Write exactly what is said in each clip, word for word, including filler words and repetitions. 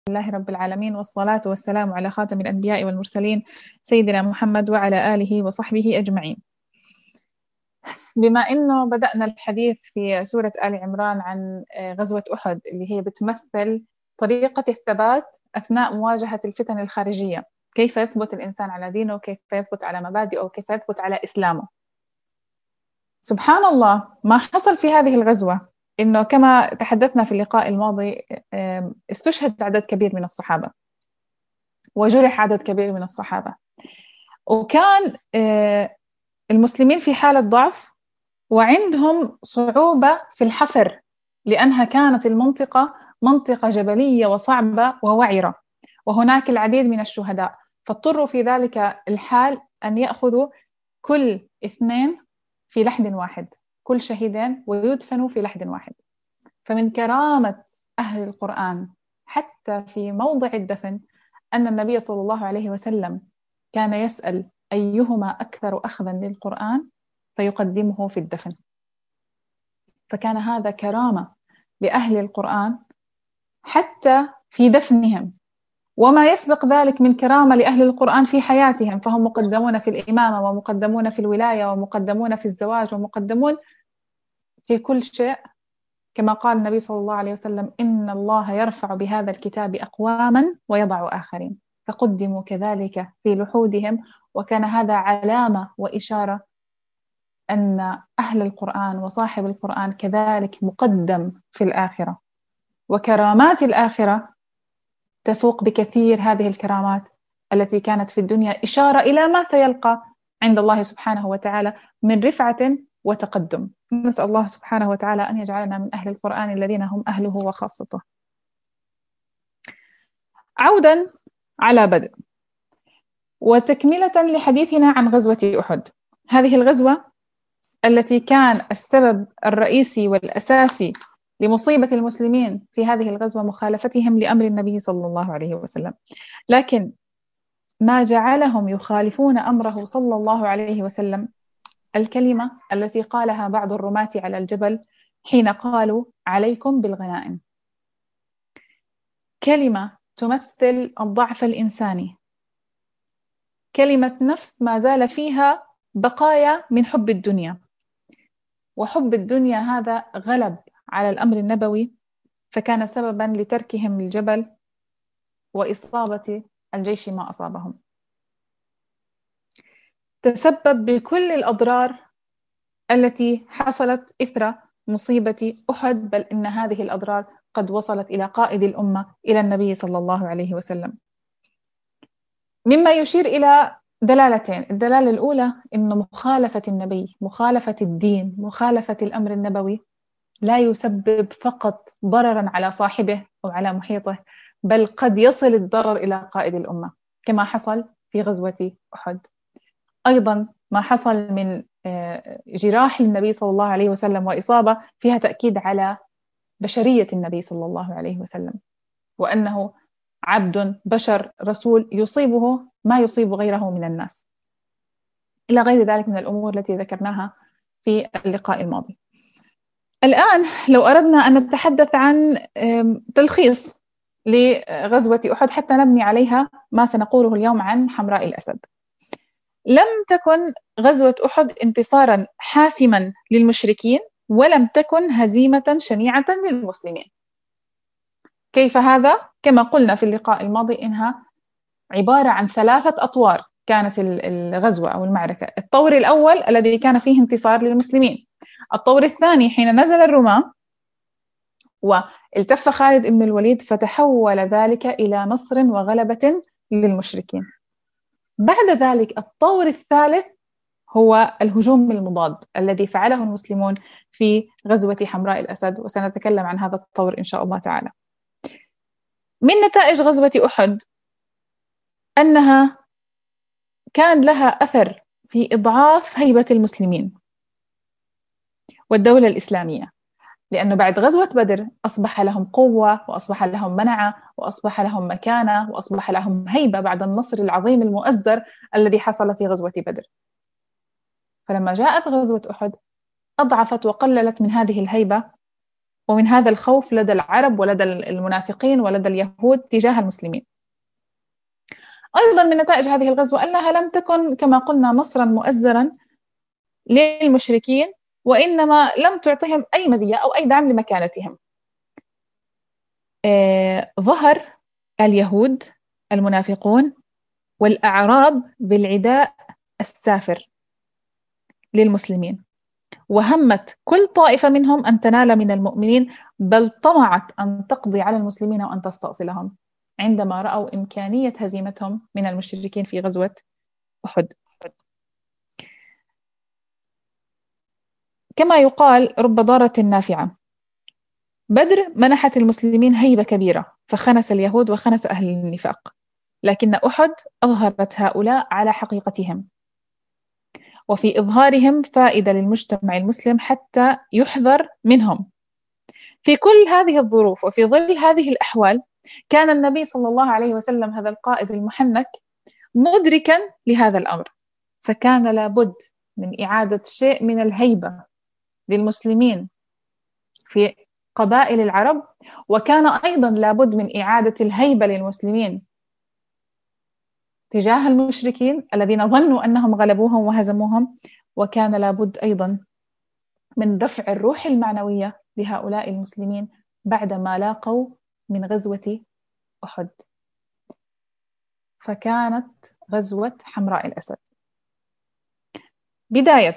لله رب العالمين، والصلاة والسلام على خاتم الأنبياء والمرسلين سيدنا محمد وعلى آله وصحبه أجمعين. بما أنه بدأنا الحديث في سورة آل عمران عن غزوة أحد اللي هي بتمثل طريقة الثبات أثناء مواجهة الفتن الخارجية، كيف يثبت الإنسان على دينه، كيف يثبت على مبادئه، كيف يثبت على إسلامه. سبحان الله، ما حصل في هذه الغزوة إنه كما تحدثنا في اللقاء الماضي استشهد عدد كبير من الصحابة وجرح عدد كبير من الصحابة، وكان المسلمين في حالة ضعف وعندهم صعوبة في الحفر، لأنها كانت المنطقة منطقة جبلية وصعبة ووعرة، وهناك العديد من الشهداء، فاضطروا في ذلك الحال أن يأخذوا كل اثنين في لحد واحد، كل شهيدين ويدفنوا في لحد واحد. فمن كرامة أهل القرآن حتى في موضع الدفن أن النبي صلى الله عليه وسلم كان يسأل أيهما أكثر أخذا للقرآن فيقدمه في الدفن. فكان هذا كرامة لأهل القرآن حتى في دفنهم، وما يسبق ذلك من كرامة لأهل القرآن في حياتهم، فهم مقدمون في الإمامة ومقدمون في الولاية ومقدمون في الزواج ومقدمون في كل شيء، كما قال النبي صلى الله عليه وسلم إن الله يرفع بهذا الكتاب أقواما ويضع آخرين، فقدموا كذلك في لحودهم. وكان هذا علامة وإشارة أن أهل القرآن وصاحب القرآن كذلك مقدم في الآخرة، وكرامات الآخرة تفوق بكثير هذه الكرامات التي كانت في الدنيا، إشارة إلى ما سيلقى عند الله سبحانه وتعالى من رفعة وتقدم. نسأل الله سبحانه وتعالى أن يجعلنا من أهل القرآن الذين هم أهله وخاصته. عودا على بدء وتكملة لحديثنا عن غزوة أحد، هذه الغزوة التي كان السبب الرئيسي والأساسي لمصيبة المسلمين في هذه الغزوة مخالفتهم لأمر النبي صلى الله عليه وسلم، لكن ما جعلهم يخالفون أمره صلى الله عليه وسلم الكلمة التي قالها بعض الرماة على الجبل حين قالوا عليكم بالغنائم، كلمة تمثل الضعف الإنساني، كلمة نفس ما زال فيها بقايا من حب الدنيا، وحب الدنيا هذا غلب على الأمر النبوي، فكان سببا لتركهم الجبل وإصابة الجيش ما أصابهم، تسبب بكل الأضرار التي حصلت إثر مصيبة أحد، بل إن هذه الأضرار قد وصلت إلى قائد الأمة إلى النبي صلى الله عليه وسلم، مما يشير إلى دلالتين. الدلالة الأولى إن مخالفة النبي، مخالفة الدين، مخالفة الأمر النبوي لا يسبب فقط ضررا على صاحبه أو على محيطه، بل قد يصل الضرر إلى قائد الأمة كما حصل في غزوة أحد. أيضا ما حصل من جراح للنبي صلى الله عليه وسلم وإصابة فيها تأكيد على بشرية النبي صلى الله عليه وسلم، وأنه عبد بشر رسول يصيبه ما يصيب غيره من الناس، إلى غير ذلك من الأمور التي ذكرناها في اللقاء الماضي. الآن لو أردنا أن نتحدث عن تلخيص لغزوة أحد حتى نبني عليها ما سنقوله اليوم عن حمراء الأسد. لم تكن غزوة أحد انتصارا حاسما للمشركين، ولم تكن هزيمة شنيعة للمسلمين. كيف هذا؟ كما قلنا في اللقاء الماضي إنها عبارة عن ثلاثة أطوار كانت الغزوة أو المعركة. الطور الأول الذي كان فيه انتصار للمسلمين، الطور الثاني حين نزل الرومان والتف خالد بن الوليد فتحول ذلك إلى نصر وغلبة للمشركين. بعد ذلك الطور الثالث هو الهجوم المضاد الذي فعله المسلمون في غزوة حمراء الأسد، وسنتكلم عن هذا الطور إن شاء الله تعالى. من نتائج غزوة أحد أنها كان لها أثر في إضعاف هيبة المسلمين والدولة الإسلامية، لأنه بعد غزوة بدر أصبح لهم قوة وأصبح لهم منعة وأصبح لهم مكانة وأصبح لهم هيبة بعد النصر العظيم المؤزر الذي حصل في غزوة بدر. فلما جاءت غزوة أحد أضعفت وقللت من هذه الهيبة ومن هذا الخوف لدى العرب ولدى المنافقين ولدى اليهود تجاه المسلمين. أيضا من نتائج هذه الغزوة أنها لم تكن كما قلنا نصرا مؤزرا للمشركين، وإنما لم تعطهم أي مزية أو أي دعم لمكانتهم. آه، ظهر اليهود المنافقون والأعراب بالعداء السافر للمسلمين، وهمت كل طائفة منهم أن تنال من المؤمنين، بل طمعت أن تقضي على المسلمين وأن تستأصلهم عندما رأوا إمكانية هزيمتهم من المشركين في غزوة أحد. كما يقال رب ضارة نافعة. بدر منحت المسلمين هيبة كبيرة، فخنس اليهود وخنس أهل النفاق، لكن أحد أظهرت هؤلاء على حقيقتهم، وفي إظهارهم فائدة للمجتمع المسلم حتى يحذر منهم. في كل هذه الظروف وفي ظل هذه الأحوال كان النبي صلى الله عليه وسلم هذا القائد المحنك مدركا لهذا الأمر، فكان لابد من إعادة شيء من الهيبة للمسلمين في قبائل العرب، وكان أيضا لابد من إعادة الهيبة للمسلمين تجاه المشركين الذين ظنوا أنهم غلبوهم وهزموهم، وكان لابد أيضا من رفع الروح المعنوية لهؤلاء المسلمين بعدما لاقوا من غزوة أحد. فكانت غزوة حمراء الأسد. بداية،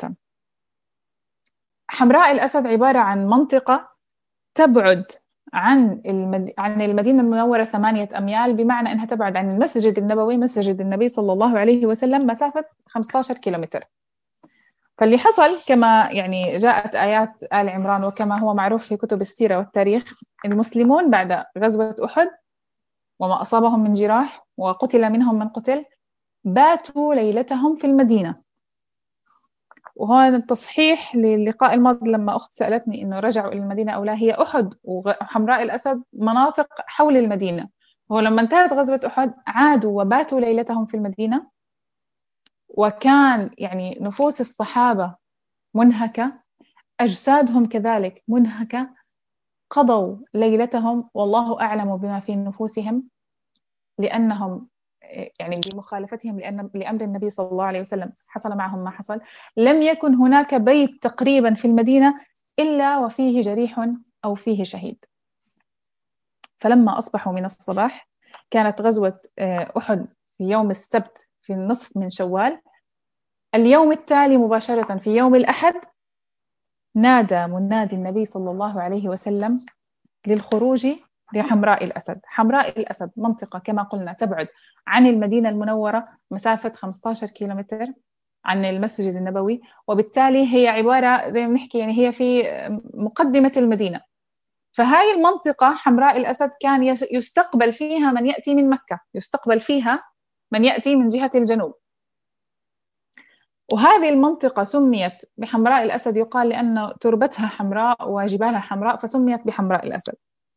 حمراء الأسد عبارة عن منطقة تبعد عن المد... عن المدينة المنورة ثمانية أميال، بمعنى أنها تبعد عن المسجد النبوي مسجد النبي صلى الله عليه وسلم مسافة خمسة عشر كيلومتر. فاللي حصل كما يعني جاءت آيات آل عمران وكما هو معروف في كتب السيرة والتاريخ، المسلمون بعد غزوة أحد وما أصابهم من جراح وقتل منهم من قتل باتوا ليلتهم في المدينة. وهذا التصحيح للقاء الماضي لما أخت سألتني إنه رجعوا إلى المدينة أو لا، هي أحد وحمراء الأسد مناطق حول المدينة. وهو لما انتهت غزوة أحد عادوا وباتوا ليلتهم في المدينة، وكان يعني نفوس الصحابة منهكة، أجسادهم كذلك منهكة، قضوا ليلتهم والله أعلم بما في نفوسهم، لأنهم يعني بمخالفتهم لأن لأمر النبي صلى الله عليه وسلم حصل معهم ما حصل. لم يكن هناك بيت تقريبا في المدينة إلا وفيه جريح أو فيه شهيد. فلما أصبحوا من الصباح، كانت غزوة أحد في يوم السبت في النصف من شوال. اليوم التالي مباشرة في يوم الأحد نادى منادي النبي صلى الله عليه وسلم للخروج لحمراء الأسد. حمراء الأسد منطقة كما قلنا تبعد عن المدينة المنورة مسافة خمسة عشر كيلومتر عن المسجد النبوي، وبالتالي هي عبارة زي ما نحكي يعني هي في مقدمة المدينة. فهاي المنطقة حمراء الأسد كان يستقبل فيها من يأتي من مكة، يستقبل فيها من يأتي من جهة الجنوب. وهذه المنطقة سميت بحمراء الأسد يقال لأن تربتها حمراء وجبالها حمراء، فسميت بحمراء الأسد.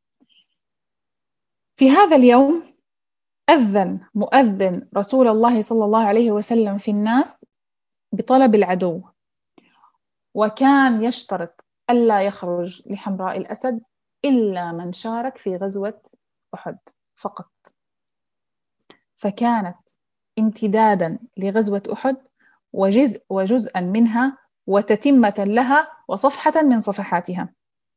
في هذا اليوم أذن مؤذن رسول الله صلى الله عليه وسلم في الناس بطلب العدو، وكان يشترط ألا يخرج لحمراء الأسد إلا من شارك في غزوة أحد فقط. فكانت امتدادا لغزوة أحد وجزء وجزءا منها وتتمة لها وصفحة من صفحاتها.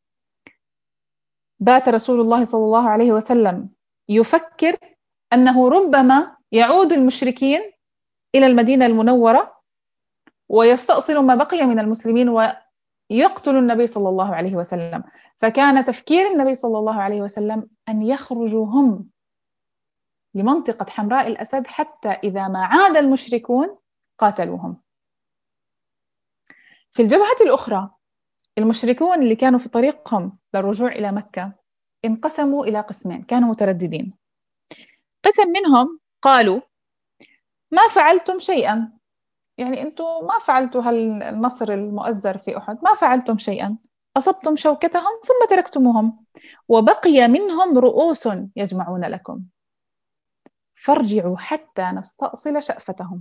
بات رسول الله صلى الله عليه وسلم يفكر أنه ربما يعود المشركين إلى المدينة المنورة ويستأصل ما بقي من المسلمين ويقتل النبي صلى الله عليه وسلم. فكان تفكير النبي صلى الله عليه وسلم أن يخرجوا هم لمنطقة حمراء الأسد حتى إذا ما عاد المشركون قاتلوهم. في الجبهة الأخرى المشركون اللي كانوا في طريقهم للرجوع إلى مكة انقسموا إلى قسمين، كانوا مترددين. قسم منهم قالوا ما فعلتم شيئا، يعني أنتم ما فعلتوا هالنصر المؤزر في أحد، ما فعلتم شيئا، أصبتم شوكتهم ثم تركتموهم، وبقي منهم رؤوس يجمعون لكم، فارجعوا حتى نستأصل شأفتهم.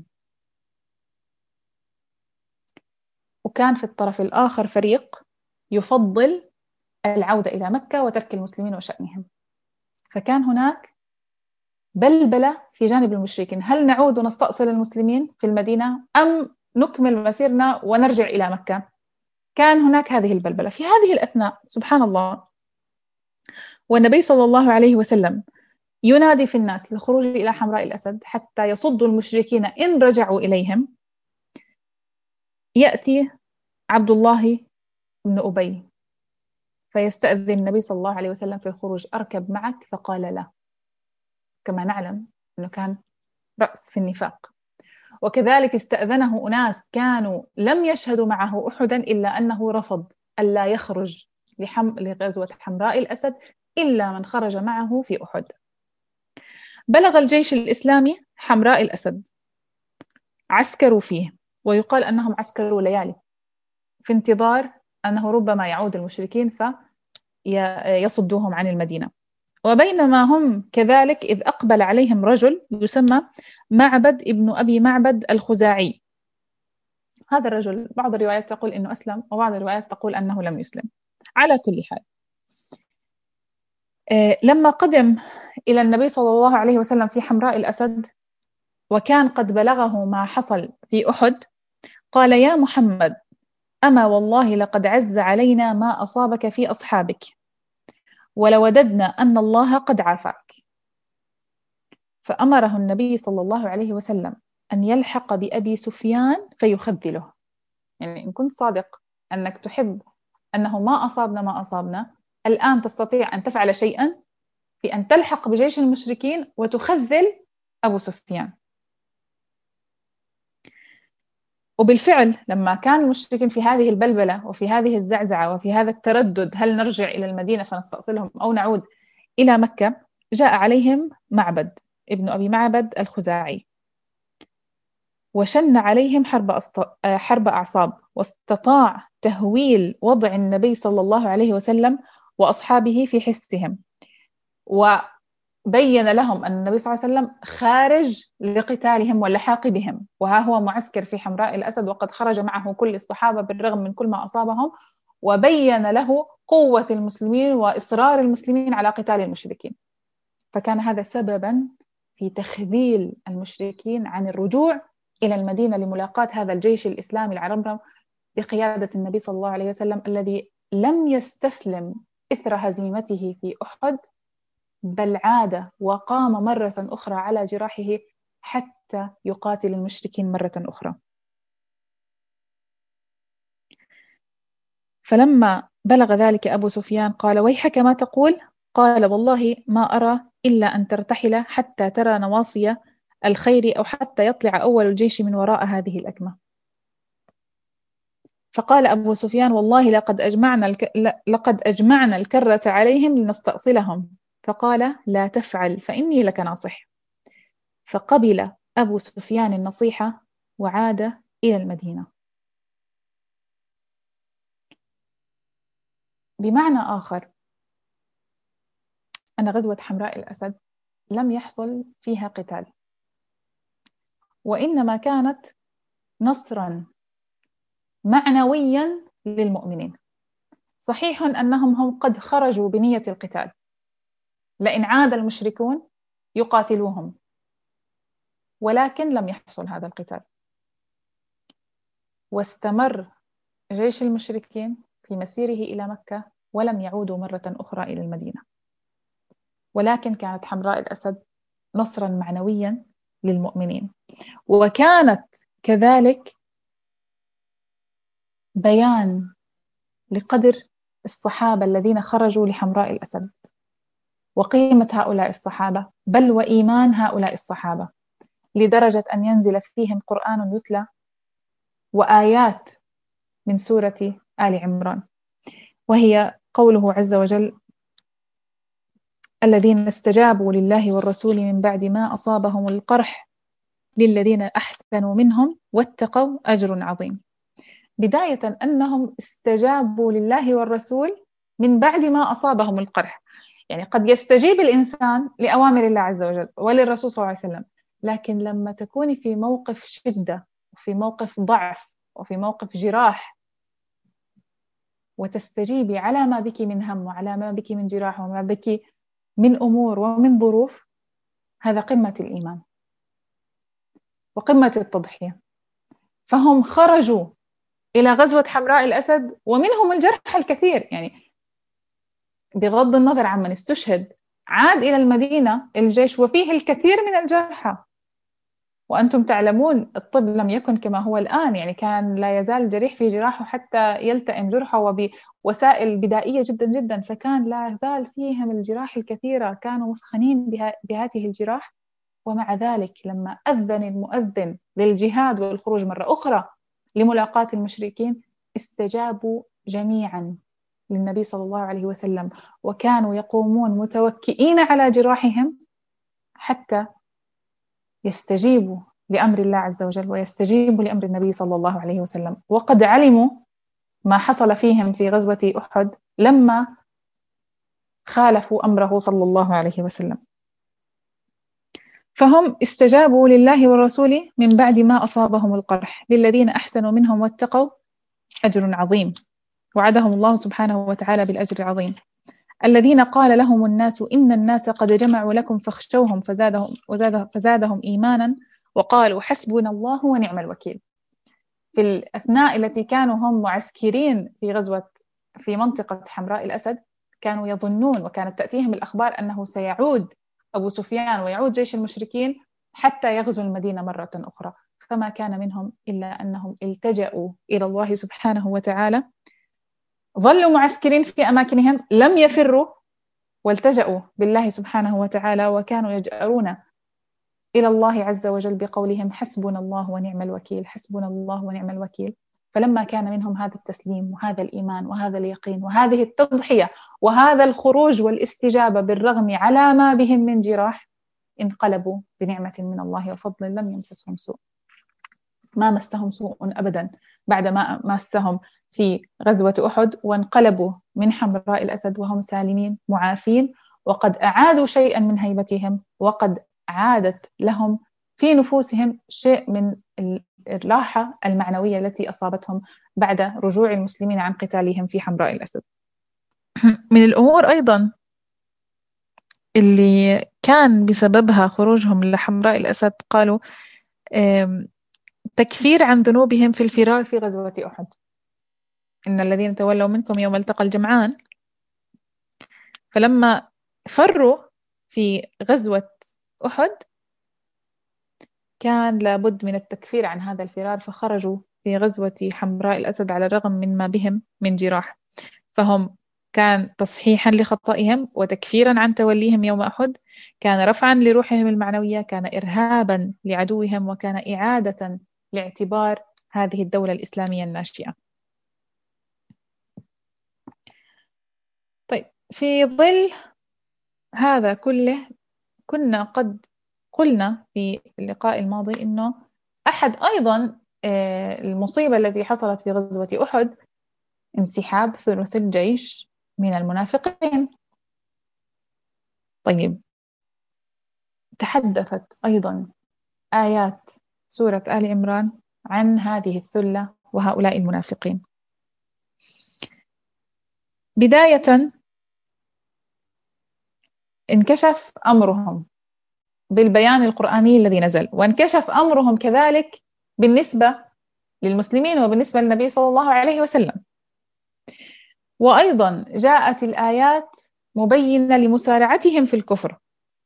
وكان في الطرف الآخر فريق يفضل العودة إلى مكة وترك المسلمين وشأنهم. فكان هناك بلبلة في جانب المشركين، هل نعود ونستأصل المسلمين في المدينة أم نكمل مسيرنا ونرجع إلى مكة؟ كان هناك هذه البلبلة. في هذه الأثناء سبحان الله والنبي صلى الله عليه وسلم ينادي في الناس للخروج إلى حمراء الأسد حتى يصدوا المشركين إن رجعوا إليهم. يأتي عبد الله بن أبي فيستأذن النبي صلى الله عليه وسلم في الخروج، أركب معك؟ فقال لا، كما نعلم أنه كان رأس في النفاق. وكذلك استأذنه أناس كانوا لم يشهدوا معه أحدا إلا أنه رفض ألا يخرج لحم... لغزوة حمراء الأسد إلا من خرج معه في أحد. بلغ الجيش الإسلامي حمراء الأسد، عسكروا فيه، ويقال أنهم عسكروا ليالي في انتظار أنه ربما يعود المشركين فيصدوهم عن المدينة. وبينما هم كذلك إذ أقبل عليهم رجل يسمى معبد ابن أبي معبد الخزاعي. هذا الرجل بعض الروايات تقول إنه أسلم وبعض الروايات تقول أنه لم يسلم. على كل حال لما قدم إلى النبي صلى الله عليه وسلم في حمراء الأسد وكان قد بلغه ما حصل في أحد، قال يا محمد أما والله لقد عز علينا ما أصابك في أصحابك ولوددنا أن الله قد عافاك. فأمره النبي صلى الله عليه وسلم أن يلحق بأبي سفيان فيخذله. يعني إن كنت صادق أنك تحب أنه ما أصابنا ما أصابنا، الآن تستطيع أن تفعل شيئا في أن تلحق بجيش المشركين وتخذل أبو سفيان. وبالفعل لما كان المشركين في هذه البلبلة وفي هذه الزعزعة وفي هذا التردد، هل نرجع إلى المدينة فنستأصلهم أو نعود إلى مكة، جاء عليهم معبد ابن أبي معبد الخزاعي وشن عليهم حرب, أسط... حرب أعصاب، واستطاع تهويل وضع النبي صلى الله عليه وسلم وأصحابه في حسهم، وبين لهم أن النبي صلى الله عليه وسلم خارج لقتالهم واللحاق بهم، وها هو معسكر في حمراء الأسد وقد خرج معه كل الصحابة بالرغم من كل ما أصابهم، وبين له قوة المسلمين وإصرار المسلمين على قتال المشركين. فكان هذا سببا في تخذيل المشركين عن الرجوع إلى المدينة لملاقاة هذا الجيش الإسلامي العرمرم بقيادة النبي صلى الله عليه وسلم الذي لم يستسلم إثر هزيمته في أحد، بل عاد وقام مرة أخرى على جراحه حتى يقاتل المشركين مرة أخرى. فلما بلغ ذلك أبو سفيان قال ويحك ما تقول؟ قال والله ما أرى إلا أن ترتحل حتى ترى نواصي الخير أو حتى يطلع أول الجيش من وراء هذه الأكمة. فقال أبو سفيان والله لقد أجمعنا, الك... لقد أجمعنا الكرة عليهم لنستأصلهم. فقال لا تفعل فإني لك ناصح. فقبل أبو سفيان النصيحة وعاد إلى المدينة. بمعنى آخر أن غزوة حمراء الأسد لم يحصل فيها قتال، وإنما كانت نصرا معنويا للمؤمنين. صحيح أنهم هم قد خرجوا بنية القتال، لئن عاد المشركون يقاتلوهم، ولكن لم يحصل هذا القتال، واستمر جيش المشركين في مسيره إلى مكة ولم يعودوا مرة أخرى إلى المدينة. ولكن كانت حمراء الأسد نصرا معنويا للمؤمنين، وكانت كذلك بيان لقدر الصحابة الذين خرجوا لحمراء الأسد وقيمة هؤلاء الصحابة، بل وإيمان هؤلاء الصحابة، لدرجة أن ينزل فيهم قرآن يتلى وآيات من سورة آل عمران، وهي قوله عز وجل الذين استجابوا لله والرسول من بعد ما أصابهم القرح للذين أحسنوا منهم واتقوا أجر عظيم. بداية أنهم استجابوا لله والرسول من بعد ما أصابهم القرح. يعني قد يستجيب الإنسان لأوامر الله عز وجل وللرسول صلى الله عليه وسلم، لكن لما تكوني في موقف شدة وفي موقف ضعف وفي موقف جراح وتستجيبي على ما بك من هم وعلى ما بك من جراح وما بك من أمور ومن ظروف، هذا قمة الإيمان وقمة التضحية. فهم خرجوا إلى غزوة حمراء الأسد ومنهم الجرح الكثير، يعني بغض النظر عن من استشهد عاد إلى المدينة الجيش وفيه الكثير من الجرحى. وأنتم تعلمون الطب لم يكن كما هو الآن، يعني كان لا يزال الجريح في جراحه حتى يلتئم جرحه وبوسائل بدائية جدا جدا، فكان لا يزال فيهم الجراح الكثيرة، كانوا مثخنين بها بهذه الجراح. ومع ذلك لما أذن المؤذن للجهاد والخروج مرة أخرى لملاقاة المشركين استجابوا جميعا للنبي صلى الله عليه وسلم، وكانوا يقومون متوكئين على جراحهم حتى يستجيبوا لأمر الله عز وجل ويستجيبوا لأمر النبي صلى الله عليه وسلم. وقد علموا ما حصل فيهم في غزوة أحد لما خالفوا أمره صلى الله عليه وسلم. فهم استجابوا لله والرسول من بعد ما أصابهم القرح. للذين أحسنوا منهم واتقوا أجر عظيم، وعدهم الله سبحانه وتعالى بالأجر العظيم. الذين قال لهم الناس إن الناس قد جمعوا لكم فاخشوهم فزادهم, وزاد فزادهم إيمانا وقالوا حسبنا الله ونعم الوكيل. في الأثناء التي كانوا هم معسكرين في غزوة في منطقة حمراء الأسد كانوا يظنون وكانت تأتيهم الأخبار أنه سيعود أبو سفيان ويعود جيش المشركين حتى يغزو المدينة مرة أخرى، فما كان منهم إلا أنهم التجأوا إلى الله سبحانه وتعالى، ظلوا معسكرين في أماكنهم لم يفروا والتجأوا بالله سبحانه وتعالى، وكانوا يجأرون إلى الله عز وجل بقولهم حسبنا الله ونعم الوكيل، حسبنا الله ونعم الوكيل. فلما كان منهم هذا التسليم وهذا الإيمان وهذا اليقين وهذه التضحية وهذا الخروج والاستجابة بالرغم على ما بهم من جراح، انقلبوا بنعمة من الله وفضل لم يمسسهم سوء. ما مسهم سوء أبدا بعد ما مسهم في غزوة أحد، وانقلبوا من حمراء الأسد وهم سالمين معافين، وقد أعادوا شيئا من هيبتهم، وقد عادت لهم في نفوسهم شيء من الراحة المعنوية التي أصابتهم بعد رجوع المسلمين عن قتالهم في حمراء الأسد. من الأمور أيضا اللي كان بسببها خروجهم لحمراء الأسد قالوا تكفير عن ذنوبهم في الفرار في غزوة أحد. إن الذين تولوا منكم يوم التقى الجمعان، فلما فروا في غزوة أحد كان لابد من التكفير عن هذا الفرار، فخرجوا في غزوة حمراء الأسد على الرغم من ما بهم من جراح. فهم كان تصحيحا لخطئهم وتكفيرا عن توليهم يوم أحد، كان رفعا لروحهم المعنوية، كان إرهابا لعدوهم، وكان إعادة لاعتبار هذه الدولة الإسلامية الناشئة. طيب، في ظل هذا كله كنا قد قلنا في اللقاء الماضي إنه أحد أيضا المصيبة التي حصلت في غزوة أحد انسحاب ثلث الجيش من المنافقين. طيب، تحدثت أيضا آيات سورة آل عمران عن هذه الثلة وهؤلاء المنافقين. بداية انكشف أمرهم بالبيان القرآني الذي نزل، وانكشف أمرهم كذلك بالنسبة للمسلمين وبالنسبة للنبي صلى الله عليه وسلم. وأيضا جاءت الآيات مبينة لمسارعتهم في الكفر،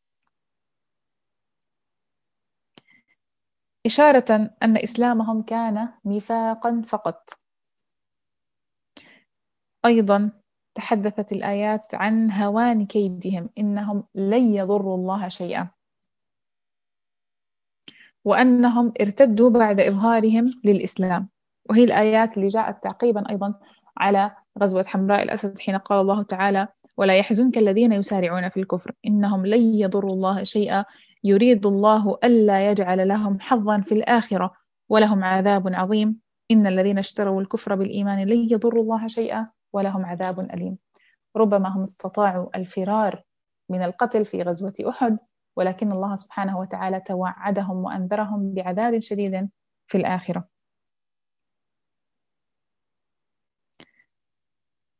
إشارة أن إسلامهم كان نفاقا فقط. أيضا تحدثت الآيات عن هوان كيدهم، إنهم لن يضروا الله شيئا، وأنهم ارتدوا بعد إظهارهم للإسلام. وهي الآيات اللي جاءت تعقيبا أيضا على غزوة حمراء الأسد، حين قال الله تعالى ولا يحزنك الذين يسارعون في الكفر إنهم لن يضروا الله شيئا يريد الله ألا يجعل لهم حظا في الآخرة ولهم عذاب عظيم إن الذين اشتروا الكفر بالإيمان لن يضروا الله شيئا ولهم عذاب أليم. ربما هم استطاعوا الفرار من القتل في غزوة أحد، ولكن الله سبحانه وتعالى توعدهم وأنذرهم بعذاب شديد في الآخرة.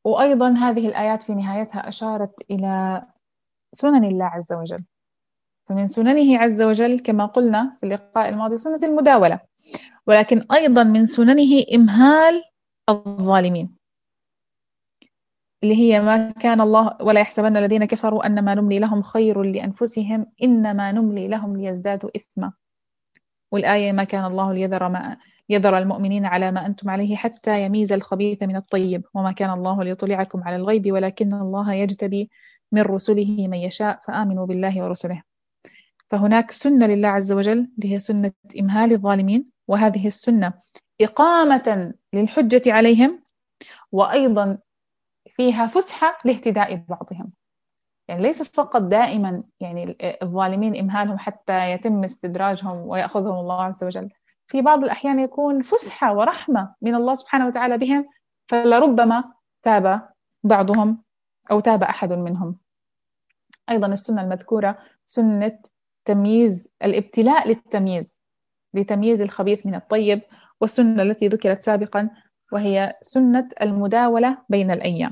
وأيضا هذه الآيات في نهايتها أشارت إلى سنن الله عز وجل. فمن سننه عز وجل كما قلنا في اللقاء الماضي سنة المداولة، ولكن أيضا من سننه إمهال الظالمين، اللي هي ما كان الله ولا يحسبن الذين كفروا أنما نملي لهم خير لأنفسهم إنما نملي لهم ليزدادوا إثما. والآية ما كان الله ليذر, ما يذر المؤمنين على ما أنتم عليه حتى يميز الخبيث من الطيب وما كان الله ليطلعكم على الغيب ولكن الله يجتبي من رسله من يشاء فآمنوا بالله ورسله. فهناك سنة لله عز وجل اللي هي سنة إمهال الظالمين، وهذه السنة إقامة للحجة عليهم، وأيضا فيها فسحة لاهتداء بعضهم. يعني ليس فقط دائما يعني الظالمين إمهالهم حتى يتم استدراجهم ويأخذهم الله عز وجل، في بعض الأحيان يكون فسحة ورحمة من الله سبحانه وتعالى بهم، فلربما تاب بعضهم أو تاب أحد منهم. أيضا السنة المذكورة سنة تمييز الابتلاء للتمييز لتمييز الخبيث من الطيب، والسنة التي ذكرت سابقا وهي سنة المداولة بين الأيام.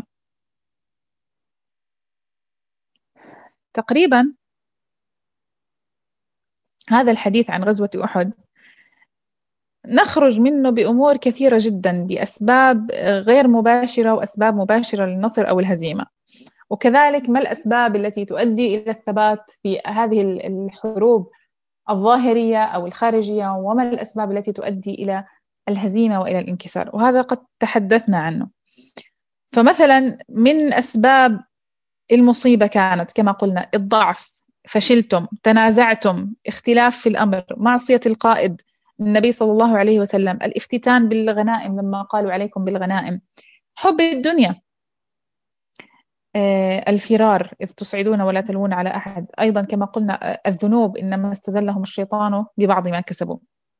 تقريبا هذا الحديث عن غزوة أحد نخرج منه بأمور كثيرة جدا، بأسباب غير مباشرة وأسباب مباشرة للنصر أو الهزيمة، وكذلك ما الأسباب التي تؤدي إلى الثبات في هذه الحروب الظاهرية أو الخارجية، وما الأسباب التي تؤدي إلى الهزيمة وإلى الانكسار، وهذا قد تحدثنا عنه. فمثلا من أسباب المصيبة كانت كما قلنا الضعف، فشلتم، تنازعتم، اختلاف في الأمر، معصية القائد النبي صلى الله عليه وسلم، الافتتان بالغنائم لما قالوا عليكم بالغنائم، حب الدنيا، الفرار إذ تصعدون ولا تلوون على أحد، أيضا كما قلنا الذنوب إنما استزلهم الشيطان ببعض ما كسبوا.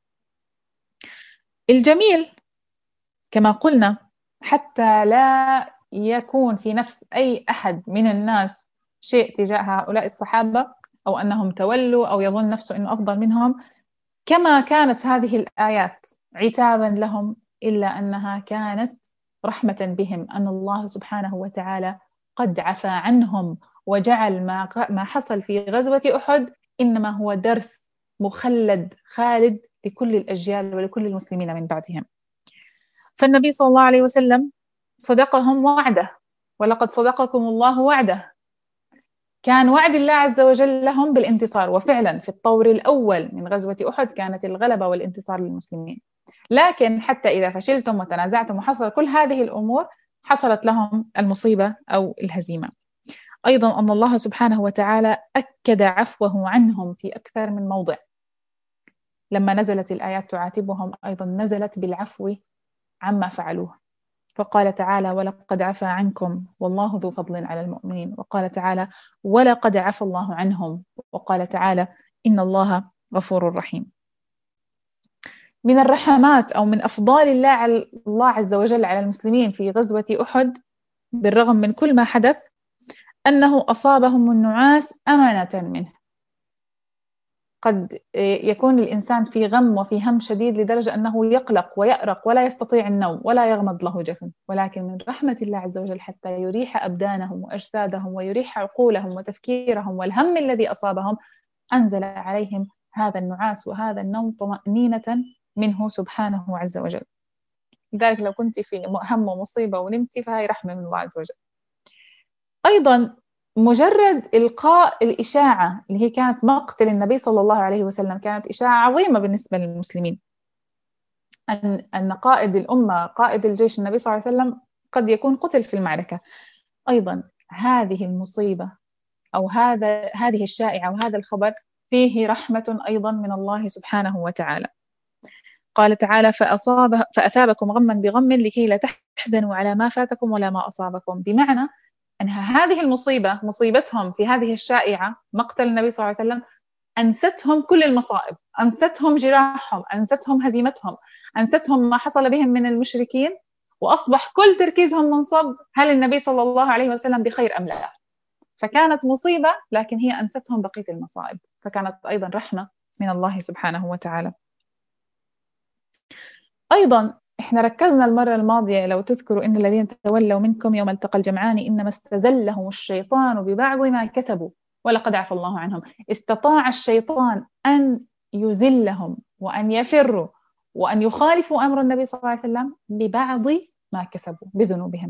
الجميل كما قلنا حتى لا يكون في نفس أي أحد من الناس شيء تجاه هؤلاء الصحابة أو أنهم تولوا أو يظن نفسه أنه أفضل منهم، كما كانت هذه الآيات عتابا لهم إلا أنها كانت رحمة بهم، أن الله سبحانه وتعالى قد عفى عنهم وجعل ما ما حصل في غزوة أحد إنما هو درس مخلد خالد لكل الأجيال ولكل المسلمين من بعدهم. فالنبي صلى الله عليه وسلم صدقهم وعده، ولقد صدقكم الله وعده، كان وعد الله عز وجل لهم بالانتصار، وفعلا في الطور الأول من غزوة أحد كانت الغلبة والانتصار للمسلمين. لكن حتى إذا فشلتم وتنازعتم وحصل كل هذه الأمور حصلت لهم المصيبة أو الهزيمة. أيضا أن الله سبحانه وتعالى أكد عفوه عنهم في أكثر من موضع، لما نزلت الآيات تعاتبهم أيضا نزلت بالعفو عما فعلوه، فقال تعالى ولقد عفى عنكم والله ذو فضل على المؤمنين، وقال تعالى ولقد عفى الله عنهم، وقال تعالى إن الله غفور رحيم. من الرحمات أو من أفضال الله على الله عز وجل على المسلمين في غزوة أحد بالرغم من كل ما حدث أنه أصابهم النعاس أمانة منه. قد يكون الإنسان في غم وفي هم شديد لدرجة أنه يقلق ويأرق ولا يستطيع النوم ولا يغمض له جفن، ولكن من رحمة الله عز وجل حتى يريح أبدانهم وأجسادهم ويريح عقولهم وتفكيرهم والهم الذي أصابهم أنزل عليهم هذا النعاس وهذا النوم طمأنينة منه سبحانه عز وجل. لذلك لو كنت في هم ومصيبة ونمتي فهي رحمة من الله عز وجل. أيضا مجرد إلقاء الإشاعة اللي هي كانت مقتل النبي صلى الله عليه وسلم كانت إشاعة عظيمة بالنسبة للمسلمين، أن أن قائد الأمة قائد الجيش النبي صلى الله عليه وسلم قد يكون قتل في المعركة. أيضا هذه المصيبة أو هذا هذه الشائعة وهذا الخبر فيه رحمة أيضا من الله سبحانه وتعالى. قال تعالى فأصاب فأثابكم غما بغم لكي لا تحزنوا على ما فاتكم ولا ما أصابكم، بمعنى أن هذه المصيبة مصيبتهم في هذه الشائعة مقتل النبي صلى الله عليه وسلم أنستهم كل المصائب، أنستهم جراحهم، أنستهم هزيمتهم، أنستهم ما حصل بهم من المشركين، وأصبح كل تركيزهم منصب هل النبي صلى الله عليه وسلم بخير أم لا. فكانت مصيبة لكن هي أنستهم بقية المصائب، فكانت أيضا رحمة من الله سبحانه وتعالى. أيضا إحنا ركزنا المرة الماضية لو تذكروا إن الذين تولوا منكم يوم التقى الجمعان إنما استزلهم الشيطان ببعض ما كسبوا ولقد عفى الله عنهم. استطاع الشيطان أن يزلهم وأن يفروا وأن يخالفوا أمر النبي صلى الله عليه وسلم ببعض ما كسبوا بذنوبهم.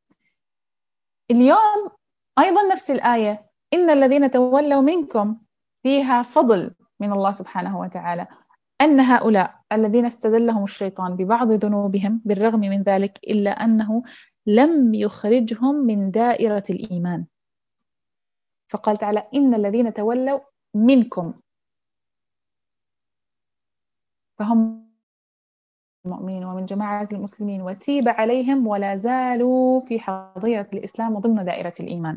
اليوم أيضا نفس الآية، إن الذين تولوا منكم، فيها فضل من الله سبحانه وتعالى أن هؤلاء الذين استزلهم الشيطان ببعض ذنوبهم بالرغم من ذلك إلا أنه لم يخرجهم من دائرة الإيمان. فقال تعالى إن الذين تولوا منكم، فهم المؤمنين ومن جماعة المسلمين وتيب عليهم ولا زالوا في حظيرة الإسلام وضمن دائرة الإيمان،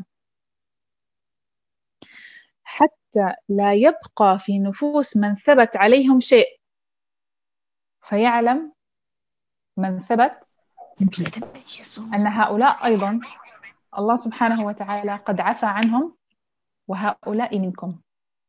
حتى لا يبقى في نفوس من ثبت عليهم شيء، فيعلم من ثبت أن هؤلاء أيضا الله سبحانه وتعالى قد عفى عنهم وهؤلاء منكم.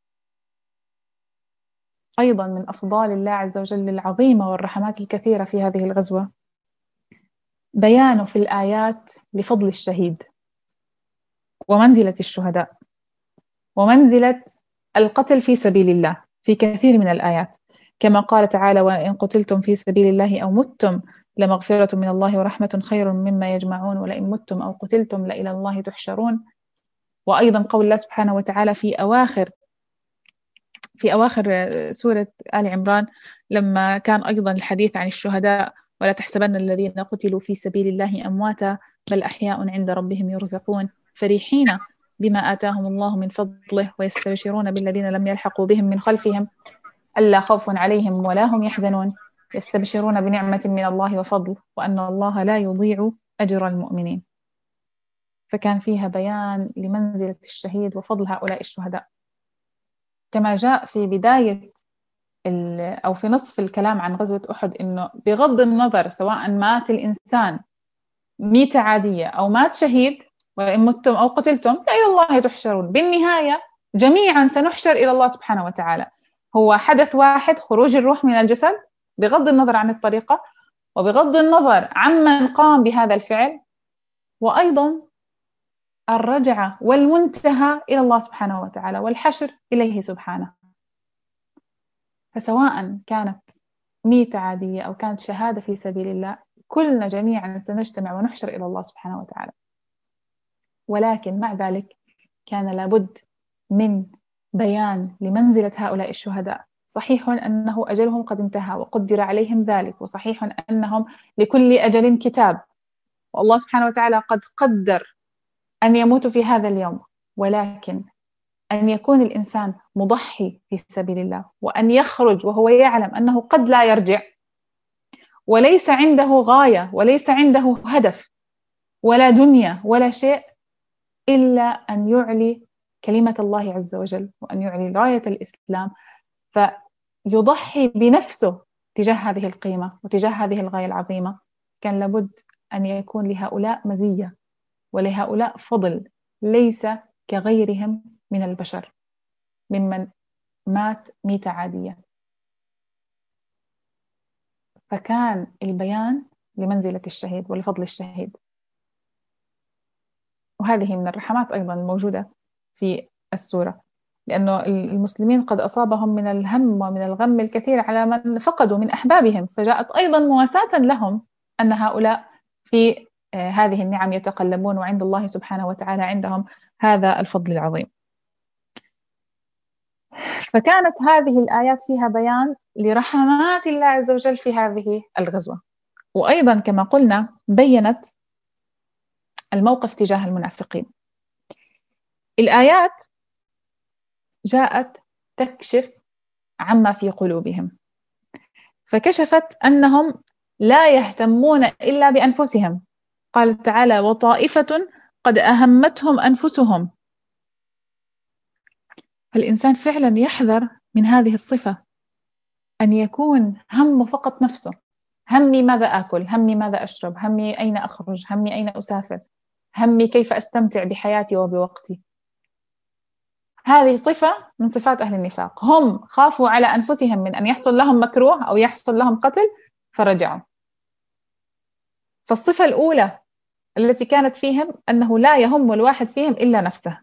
أيضا من أفضال الله عز وجل العظيمة والرحمات الكثيرة في هذه الغزوة بيانه في الآيات لفضل الشهيد ومنزلة الشهداء ومنزلة القتل في سبيل الله في كثير من الآيات، كما قال تعالى وإن قتلتم في سبيل الله أو متم لمغفرة من الله ورحمة خير مما يجمعون ولئن متم أو قتلتم لإلى الله تحشرون. وأيضا قول الله سبحانه وتعالى في أواخر في أواخر سورة آل عمران لما كان أيضا الحديث عن الشهداء ولا تحسبن الذين قتلوا في سبيل الله أمواتا بل أحياء عند ربهم يرزقون فرحين بما آتاهم الله من فضله ويستبشرون بالذين لم يلحقوا بهم من خلفهم ألا خوف عليهم ولا هم يحزنون يستبشرون بنعمة من الله وفضل وأن الله لا يضيع أجر المؤمنين. فكان فيها بيان لمنزلة الشهيد وفضل هؤلاء الشهداء، كما جاء في بداية أو في نصف الكلام عن غزوة أحد إنه بغض النظر سواء مات الإنسان ميتة عادية أو مات شهيد وإن متم أو قتلتم فإلى الله تحشرون، بالنهاية جميعا سنحشر إلى الله سبحانه وتعالى. هو حدث واحد، خروج الروح من الجسد بغض النظر عن الطريقة وبغض النظر عمن قام بهذا الفعل، وأيضا الرجعة والمنتهى إلى الله سبحانه وتعالى والحشر إليه سبحانه. فسواء كانت ميتة عادية أو كانت شهادة في سبيل الله كلنا جميعا سنجتمع ونحشر إلى الله سبحانه وتعالى. ولكن مع ذلك كان لابد من بيان لمنزلة هؤلاء الشهداء. صحيح أنه أجلهم قد انتهى وقدر عليهم ذلك، وصحيح أنهم لكل أجل كتاب والله سبحانه وتعالى قد قدر أن يموتوا في هذا اليوم، ولكن أن يكون الإنسان مضحي في سبيل الله وأن يخرج وهو يعلم أنه قد لا يرجع وليس عنده غاية وليس عنده هدف ولا دنيا ولا شيء إلا أن يعلي كلمة الله عز وجل وأن يعلي راية الإسلام، فيضحي بنفسه تجاه هذه القيمة وتجاه هذه الغاية العظيمة. كان لابد أن يكون لهؤلاء مزية ولهؤلاء فضل ليس كغيرهم من البشر ممن مات ميتة عادية. فكان البيان لمنزلة الشهيد ولفضل الشهيد، وهذه من الرحمات أيضا الموجودة في السورة، لأنه المسلمين قد أصابهم من الهم ومن الغم الكثير على من فقدوا من أحبابهم، فجاءت أيضا مواساة لهم أن هؤلاء في هذه النعم يتقلبون وعند الله سبحانه وتعالى عندهم هذا الفضل العظيم. فكانت هذه الآيات فيها بيان لرحمات الله عز وجل في هذه الغزوة، وأيضا كما قلنا بيّنت الموقف تجاه المنافقين. الآيات جاءت تكشف عما في قلوبهم، فكشفت أنهم لا يهتمون إلا بأنفسهم. قال تعالى وطائفة قد أهمتهم أنفسهم. فالإنسان فعلا يحذر من هذه الصفة، أن يكون همه فقط نفسه، همي ماذا أكل، همي ماذا أشرب، همي أين أخرج، همي أين أسافر، همي كيف أستمتع بحياتي وبوقتي. هذه صفة من صفات أهل النفاق، هم خافوا على أنفسهم من أن يحصل لهم مكروه أو يحصل لهم قتل فرجعوا. فالصفة الأولى التي كانت فيهم أنه لا يهم الواحد فيهم إلا نفسه.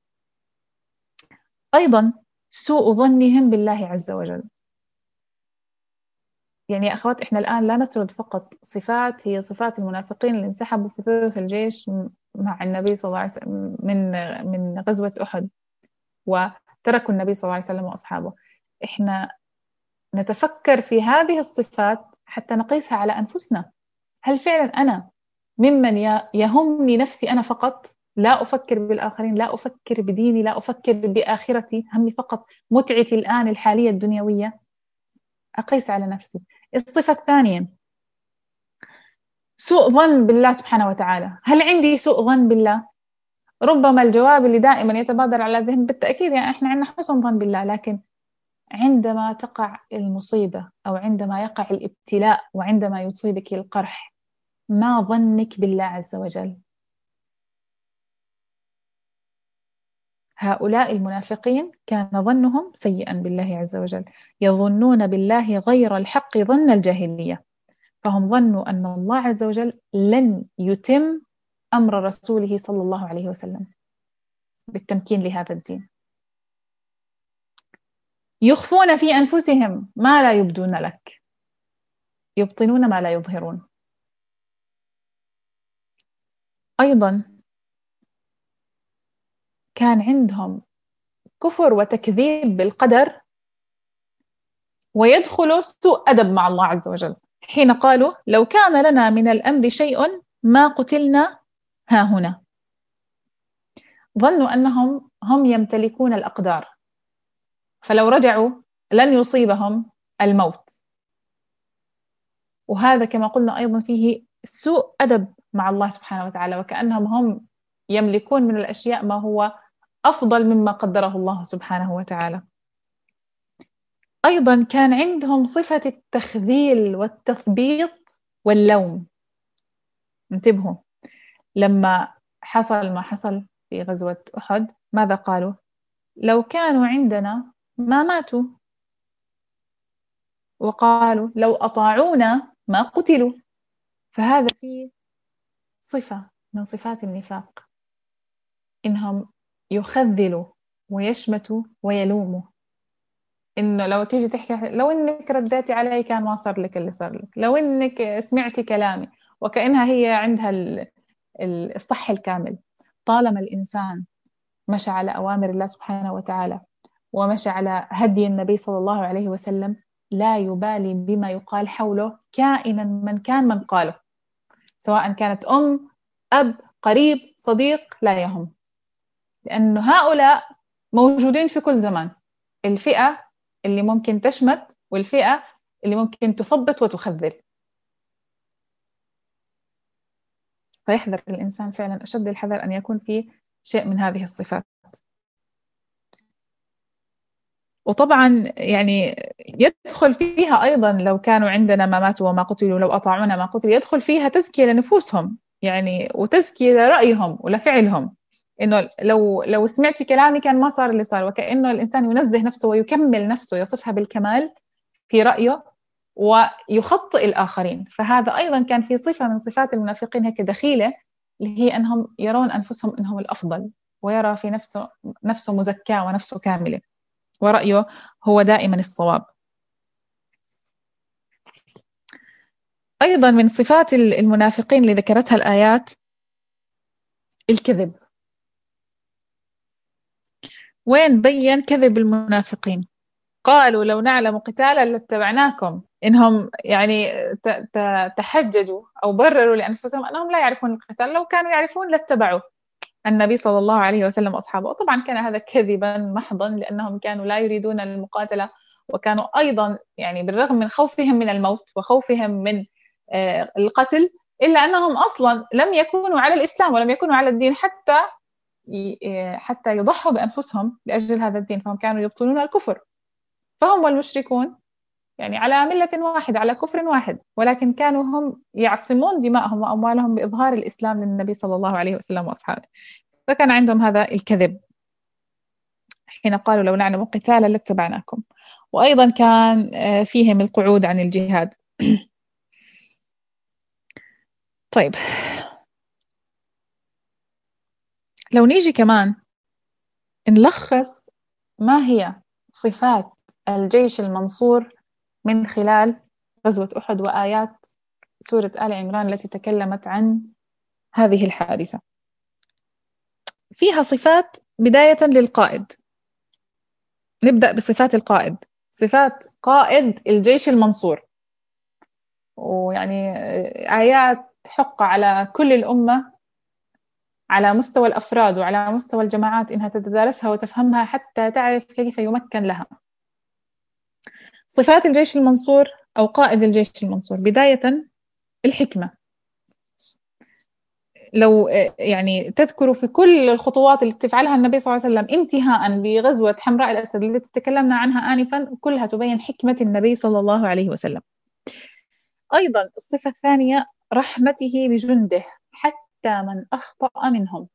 أيضا سوء ظنهم بالله عز وجل. يعني يا أخوات إحنا الآن لا نسرد فقط صفات هي صفات المنافقين اللي انسحبوا في ثلث الجيش مع النبي صلى الله عليه وسلم من من غزوة أحد وتركوا النبي صلى الله عليه وسلم وأصحابه. إحنا نتفكر في هذه الصفات حتى نقيسها على أنفسنا. هل فعلا أنا ممن يهمني نفسي أنا فقط، لا أفكر بالآخرين، لا أفكر بديني، لا أفكر بآخرتي، همي فقط متعتي الآن الحالية الدنيوية؟ أقيس على نفسي. الصفة الثانية سوء ظن بالله سبحانه وتعالى. هل عندي سوء ظن بالله؟ ربما الجواب اللي دائما يتبادر على الذهن بالتأكيد يعني إحنا عندنا حسن ظن بالله، لكن عندما تقع المصيبة أو عندما يقع الابتلاء وعندما يصيبك القرح، ما ظنك بالله عز وجل؟ هؤلاء المنافقين كان ظنهم سيئا بالله عز وجل، يظنون بالله غير الحق ظن الجاهلية، فهم ظنوا أن الله عز وجل لن يتم أمر رسوله صلى الله عليه وسلم بالتمكين لهذا الدين. يخفون في أنفسهم ما لا يبدون لك، يبطنون ما لا يظهرون. أيضا كان عندهم كفر وتكذيب بالقدر، ويدخل سوء أدب مع الله عز وجل حين قالوا لو كان لنا من الأمر شيء ما قتلنا ها هنا. ظنوا أنهم هم يمتلكون الأقدار، فلو رجعوا لن يصيبهم الموت. وهذا كما قلنا أيضا فيه سوء أدب مع الله سبحانه وتعالى، وكأنهم هم يملكون من الأشياء ما هو أفضل مما قدره الله سبحانه وتعالى. أيضا كان عندهم صفة التخذيل والتثبيط واللوم. انتبهوا، لما حصل ما حصل في غزوة أحد ماذا قالوا؟ لو كانوا عندنا ما ماتوا، وقالوا لو أطاعونا ما قتلوا. فهذا فيه صفة من صفات النفاق، إنهم يخذلوا ويشمتوا ويلوموا. إنه لو تيجي تحكي لو إنك رديتي علي كان ما صار لك اللي صار لك، لو إنك سمعتي كلامي، وكأنها هي عندها الصح الكامل. طالما الإنسان مشى على أوامر الله سبحانه وتعالى ومشى على هدي النبي صلى الله عليه وسلم، لا يبالي بما يقال حوله كائنا من كان من قاله، سواء كانت أم، أب، قريب، صديق، لا يهم، لأن هؤلاء موجودين في كل زمان. الفئة اللي ممكن تشمت والفئة اللي ممكن تثبط وتخذل. فيحذر الإنسان فعلا أشد الحذر أن يكون فيه شيء من هذه الصفات. وطبعا يعني يدخل فيها أيضا لو كانوا عندنا ما ماتوا وما قتلوا، لو أطاعونا ما قتلوا، يدخل فيها تزكية لنفوسهم يعني، وتزكية لرأيهم ولفعلهم، إنه لو لو سمعتي كلامي كان ما صار اللي صار، وكأنه الإنسان ينزه نفسه ويكمل نفسه، يصفها بالكمال في رأيه ويخطئ الآخرين. فهذا أيضا كان في صفة من صفات المنافقين هيك دخيلة، اللي هي أنهم يرون أنفسهم أنهم الأفضل، ويرى في نفسه نفسه مزكاة ونفسه كاملة، ورأيه هو دائما الصواب. أيضا من صفات المنافقين اللي ذكرتها الآيات الكذب. وين بين كذب المنافقين؟ قالوا لو نعلم قتالا لاتبعناكم. إنهم يعني تحججوا أو برروا لأنفسهم أنهم لا يعرفون القتال، لو كانوا يعرفون لاتبعوا النبي صلى الله عليه وسلم وأصحابه. وطبعا كان هذا كذبا محضا، لأنهم كانوا لا يريدون المقاتلة، وكانوا أيضا يعني بالرغم من خوفهم من الموت وخوفهم من القتل، إلا أنهم أصلا لم يكونوا على الإسلام ولم يكونوا على الدين حتى حتى يضحوا بأنفسهم لأجل هذا الدين. فهم كانوا يبطلون الكفر، فهم والمشركون يعني على ملة واحدة، على كفر واحد، ولكن كانوا هم يعصمون دماءهم وأموالهم بإظهار الإسلام للنبي صلى الله عليه وسلم وأصحابه. فكان عندهم هذا الكذب حين قالوا لو نعلم قتالا لاتبعناكم. وأيضا كان فيهم القعود عن الجهاد. طيب لو نيجي كمان نلخص ما هي صفات الجيش المنصور من خلال غزوة أحد وآيات سورة آل عمران التي تكلمت عن هذه الحادثة. فيها صفات بداية للقائد. نبدأ بصفات القائد. صفات قائد الجيش المنصور، ويعني آيات تحق على كل الأمة على مستوى الأفراد وعلى مستوى الجماعات إنها تتدارسها وتفهمها حتى تعرف كيف يمكن لها. صفات الجيش المنصور أو قائد الجيش المنصور: بداية الحكمة. لو يعني تذكروا في كل الخطوات اللي تفعلها النبي صلى الله عليه وسلم انتهاء بغزوة حمراء الأسد التي تكلمنا عنها آنفا، كلها تبين حكمة النبي صلى الله عليه وسلم. أيضا الصفة الثانية رحمته بجنده حتى من أخطأ منهم.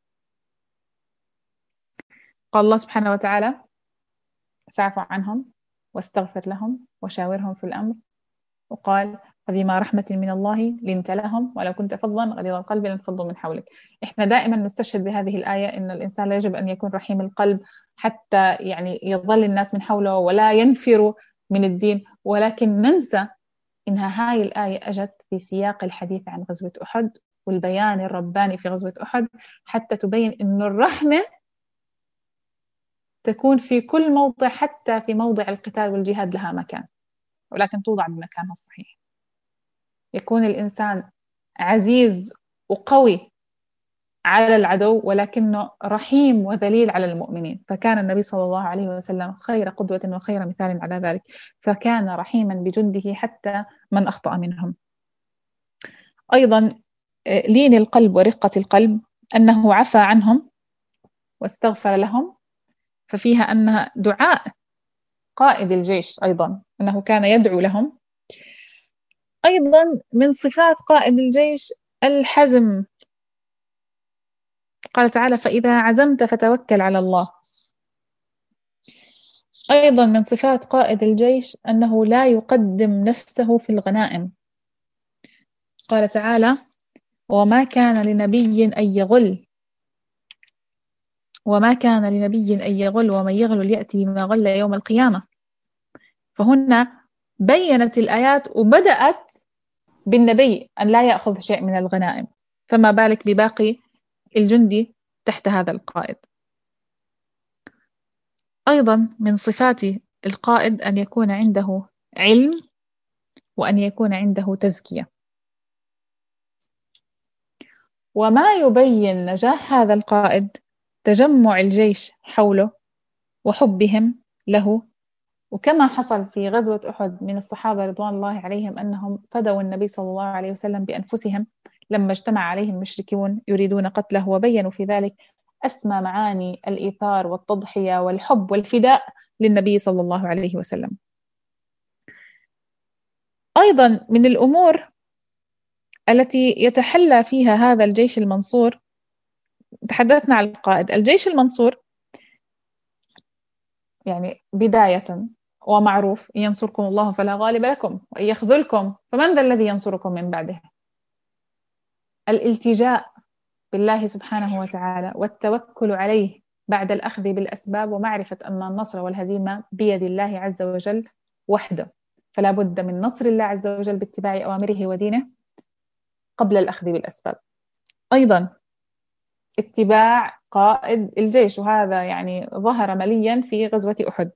قال الله سبحانه وتعالى: فاعف عنهم واستغفر لهم وشاورهم في الأمر، وقال: فبما رحمة من الله لنت لهم ولو كنت فظا غليظ القلب لانفضوا من حولك. إحنا دائما نستشهد بهذه الآية إن الإنسان لا يجب أن يكون رحيم القلب حتى يعني يظل الناس من حوله ولا ينفروا من الدين، ولكن ننسى إنها هاي الآية أجت في سياق الحديث عن غزوة أحد والبيان الرباني في غزوة أحد حتى تبين إن الرحمة تكون في كل موضع، حتى في موضع القتال والجهاد لها مكان، ولكن توضع بمكانها الصحيح. يكون الإنسان عزيز وقوي على العدو ولكنه رحيم وذليل على المؤمنين، فكان النبي صلى الله عليه وسلم خير قدوة وخير مثال على ذلك، فكان رحيما بجنده حتى من أخطأ منهم. أيضا لين القلب ورقة القلب، أنه عفى عنهم واستغفر لهم، ففيها أنها دعاء قائد الجيش أيضا، أنه كان يدعو لهم. أيضا من صفات قائد الجيش الحزم. قال تعالى: فإذا عزمت فتوكل على الله. أيضا من صفات قائد الجيش أنه لا يقدم نفسه في الغنائم. قال تعالى: وما كان لنبي أن يغل وما كان لنبي أن يغل ومن يغل يأتي بما غل يوم القيامة. فهنا بينت الآيات وبدأت بالنبي أن لا يأخذ شيء من الغنائم، فما بالك بباقي الجندي تحت هذا القائد. أيضا من صفات القائد أن يكون عنده علم وأن يكون عنده تزكية. وما يبين نجاح هذا القائد تجمع الجيش حوله وحبهم له، وكما حصل في غزوة أحد من الصحابة رضوان الله عليهم أنهم فدوا النبي صلى الله عليه وسلم بأنفسهم لما اجتمع عليه المشركون يريدون قتله، وبينوا في ذلك أسمى معاني الإيثار والتضحية والحب والفداء للنبي صلى الله عليه وسلم. أيضا من الأمور التي يتحلى فيها هذا الجيش المنصور، تحدثنا عن القائد. الجيش المنصور يعني بداية ومعروف: إن ينصركم الله فلا غالب لكم وإن يخذلكم فمن ذا الذي ينصركم من بعده. الالتجاء بالله سبحانه وتعالى والتوكل عليه بعد الأخذ بالأسباب ومعرفة أن النصر والهزيمة بيد الله عز وجل وحده، فلا بد من نصر الله عز وجل باتباع أوامره ودينه قبل الأخذ بالأسباب. أيضا اتباع قائد الجيش، وهذا يعني ظهر مليا في غزوة أحد.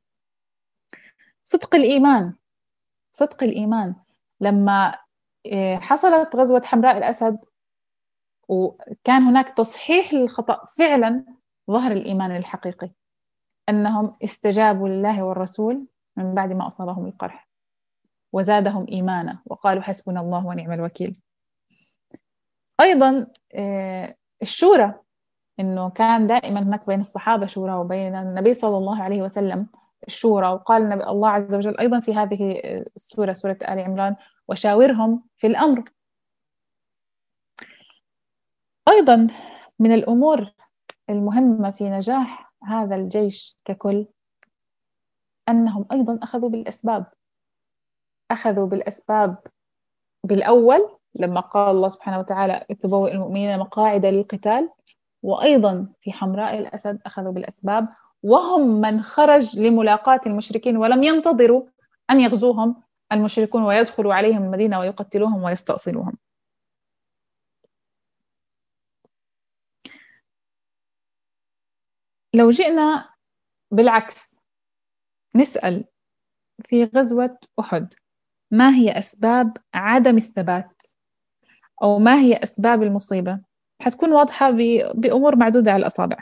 صدق الإيمان. صدق الإيمان لما حصلت غزوة حمراء الأسد وكان هناك تصحيح للخطأ، فعلا ظهر الإيمان الحقيقي، أنهم استجابوا لله والرسول من بعد ما أصابهم القرح وزادهم إيمانا وقالوا حسبنا الله ونعم الوكيل. أيضا الشورى، إنه كان دائما هناك بين الصحابة شورى وبين النبي صلى الله عليه وسلم الشورى، وقال النبي الله عز وجل أيضا في هذه السورة سورة آل عمران: وشاورهم في الأمر. أيضا من الأمور المهمة في نجاح هذا الجيش ككل أنهم أيضا أخذوا بالأسباب. أخذوا بالأسباب بالأول لما قال الله سبحانه وتعالى تبوئ المؤمنين مقاعد للقتال، وأيضا في حمراء الأسد أخذوا بالأسباب، وهم من خرج لملاقاة المشركين ولم ينتظروا أن يغزوهم المشركون ويدخلوا عليهم المدينة ويقتلوهم ويستأصلوهم. لو جئنا بالعكس نسأل في غزوة أحد ما هي أسباب عدم الثبات أو ما هي أسباب المصيبة، حتكون واضحة بأمور معدودة على الأصابع.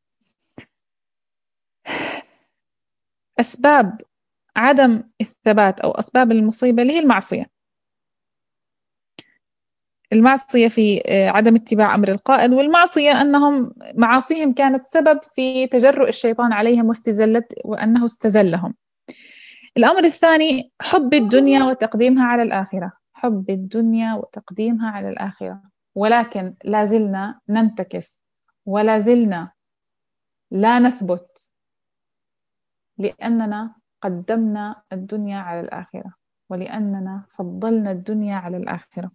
أسباب عدم الثبات أو أسباب المصيبة اللي هي المعصية. المعصية في عدم اتباع أمر القائد، والمعصية أنهم معاصيهم كانت سبب في تجرؤ الشيطان عليهم واستزلت وأنه استزلهم. الأمر الثاني حب الدنيا وتقديمها على الآخرة، حب الدنيا وتقديمها على الآخرة، ولكن لا زلنا ننتكس ولا زلنا لا نثبت لأننا قدمنا الدنيا على الآخرة ولأننا فضلنا الدنيا على الآخرة.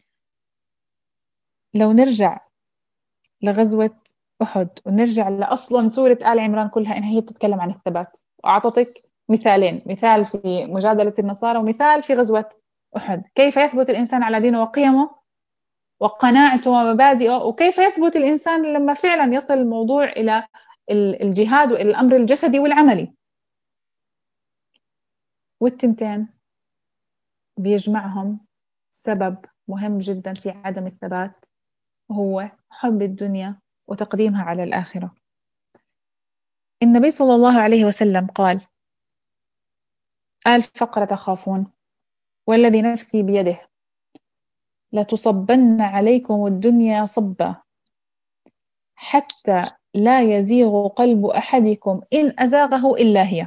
لو نرجع لغزوة أحد ونرجع لأصلا سورة آل عمران كلها إنها هي بتتكلم عن الثبات، وأعطتك مثالين، مثال في مجادلة النصارى ومثال في غزوة أحد، كيف يثبت الإنسان على دينه وقيمه وقناعته ومبادئه، وكيف يثبت الإنسان لما فعلا يصل الموضوع إلى الجهاد وإلى الأمر الجسدي والعملي. والتنتين بيجمعهم سبب مهم جدا في عدم الثبات، وهو حب الدنيا وتقديمها على الآخرة. النبي صلى الله عليه وسلم قال: آل فقر تخافون والذي نفسي بيده لتصبن عليكم الدنيا صبا حتى لا يزيغ قلب أحدكم إن أزاغه إلا هي،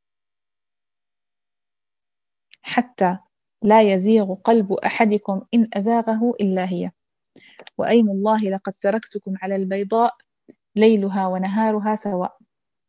حتى لا يزيغ قلب أحدكم إن أزاغه إلا هي، وأيم الله لقد تركتكم على البيضاء ليلها ونهارها سواء.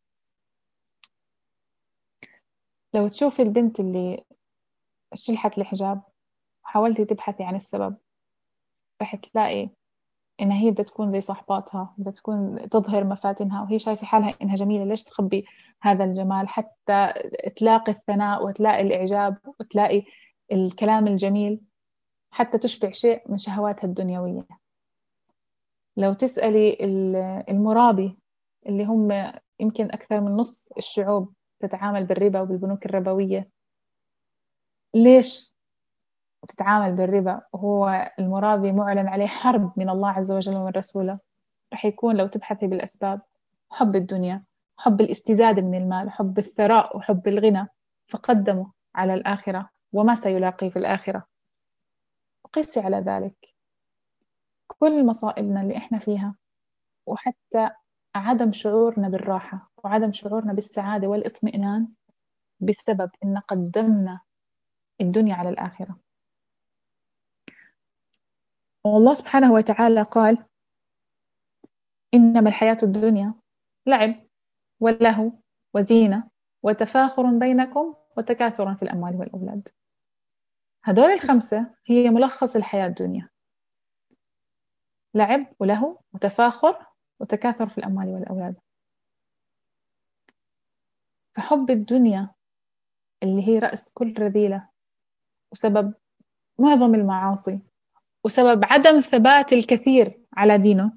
لو تشوفي البنت اللي شلحت الحجاب وحاولتي تبحثي عن السبب، رح تلاقي إنها هي بدها تكون زي صاحباتها، بدها تكون تظهر مفاتنها، وهي شايفة حالها إنها جميلة، ليش تخبي هذا الجمال حتى تلاقي الثناء وتلاقي الإعجاب وتلاقي الكلام الجميل حتى تشبع شيء من شهواتها الدنيوية. لو تسألي المرابي اللي هم يمكن أكثر من نص الشعوب تتعامل بالربا وبالبنوك الربوية، ليش تتعامل بالربا وهو المرابي معلن عليه حرب من الله عز وجل ومن رسوله؟ رح يكون لو تبحثي بالأسباب حب الدنيا، حب الاستزادة من المال، حب الثراء وحب الغنى، فقدموا على الآخرة وما سيلاقي في الآخرة. وقسي على ذلك كل مصائبنا اللي إحنا فيها، وحتى عدم شعورنا بالراحة وعدم شعورنا بالسعادة والاطمئنان بسبب إن قدمنا الدنيا على الآخرة. والله سبحانه وتعالى قال: إنما الحياة الدنيا لعب ولهو وزينة وتفاخر بينكم وتكاثر في الأموال والأولاد. هدول الخمسة هي ملخص الحياة الدنيا: لعب ولهو وتفاخر وتكاثر في الأموال والأولاد. فحب الدنيا اللي هي رأس كل رذيلة وسبب معظم المعاصي وسبب عدم ثبات الكثير على دينه،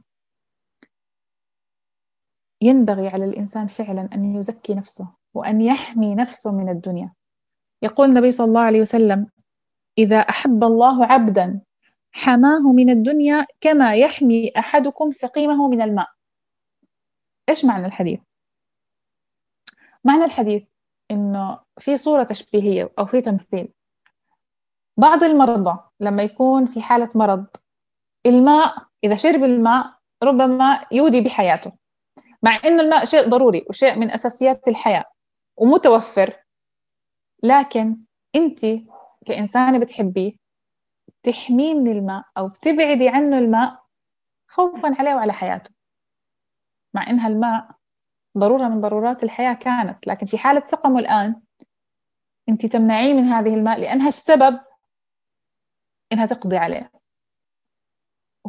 ينبغي على الإنسان فعلا أن يزكي نفسه وأن يحمي نفسه من الدنيا. يقول النبي صلى الله عليه وسلم: إذا أحب الله عبدا حماه من الدنيا كما يحمي أحدكم سقيمه من الماء. إيش معنى الحديث؟ معنى الحديث إنه في صورة تشبيهية أو في تمثيل. بعض المرضى لما يكون في حالة مرض، الماء إذا شرب الماء ربما يودي بحياته، مع إنه الماء شيء ضروري وشيء من أساسيات الحياة ومتوفر، لكن أنت كإنسانة بتحبيه تحميه من الماء أو تبعدي عنه الماء خوفا عليه وعلى حياته، مع إنها الماء ضرورة من ضرورات الحياة كانت، لكن في حالة سقمه الآن أنت تمنعيه من هذه الماء لأنها السبب إنها تقضي عليه.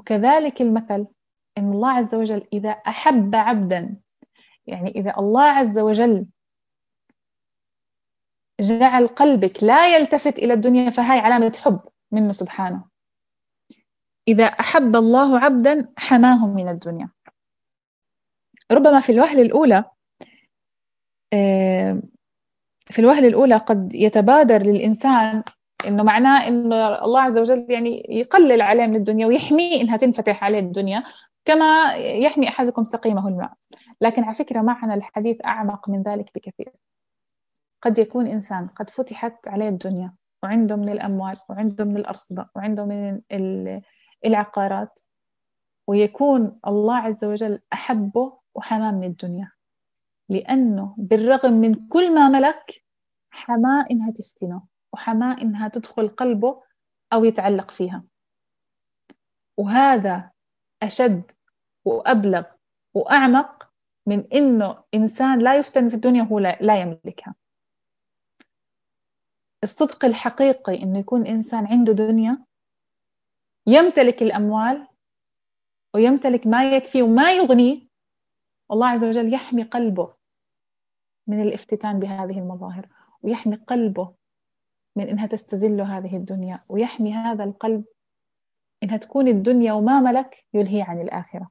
وكذلك المثل إن الله عز وجل إذا أحب عبدا، يعني إذا الله عز وجل جعل قلبك لا يلتفت إلى الدنيا، فهاي علامة حب منه سبحانه. إذا أحب الله عبدا حماه من الدنيا. ربما في الوهلة الأولى في الوهلة الأولى قد يتبادر للإنسان إنه معناه إنه الله عز وجل يعني يقلل عليه من الدنيا ويحميه إنها تنفتح عليه الدنيا كما يحمي أحدكم سقيمه الماء. لكن على فكرة معنى الحديث أعمق من ذلك بكثير. قد يكون إنسان قد فتحت عليه الدنيا وعنده من الأموال وعنده من الأرصدة وعنده من العقارات، ويكون الله عز وجل أحبه وحماه من الدنيا، لأنه بالرغم من كل ما ملك حماه إنها تفتنه، وحماه إنها تدخل قلبه أو يتعلق فيها. وهذا أشد وأبلغ وأعمق من إنه إنسان لا يفتن في الدنيا وهو لا يملكها. الصدق الحقيقي إنه يكون إنسان عنده دنيا، يمتلك الأموال ويمتلك ما يكفي وما يغنيه، والله عز وجل يحمي قلبه من الافتتان بهذه المظاهر، ويحمي قلبه من إنها تستزله هذه الدنيا، ويحمي هذا القلب إنها تكون الدنيا وما ملك يلهي عن الآخرة.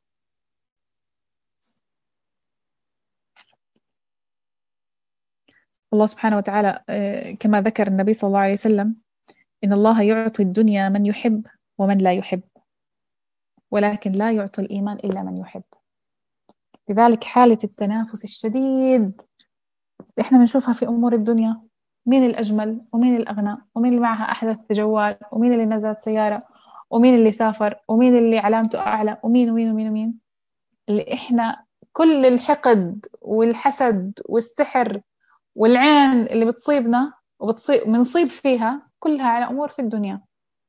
الله سبحانه وتعالى كما ذكر النبي صلى الله عليه وسلم إن الله يعطي الدنيا من يحب ومن لا يحب، ولكن لا يعطي الإيمان إلا من يحب. لذلك حالة التنافس الشديد إحنا بنشوفها في أمور الدنيا، مين الأجمل ومين الأغنى ومين اللي معها أحدث جوال ومين اللي نزلت سيارة ومين اللي سافر ومين اللي علامته أعلى ومين ومين ومين ومين، اللي إحنا كل الحقد والحسد والسحر والعين اللي بتصيبنا وبتصيب بنصيب فيها كلها على أمور في الدنيا،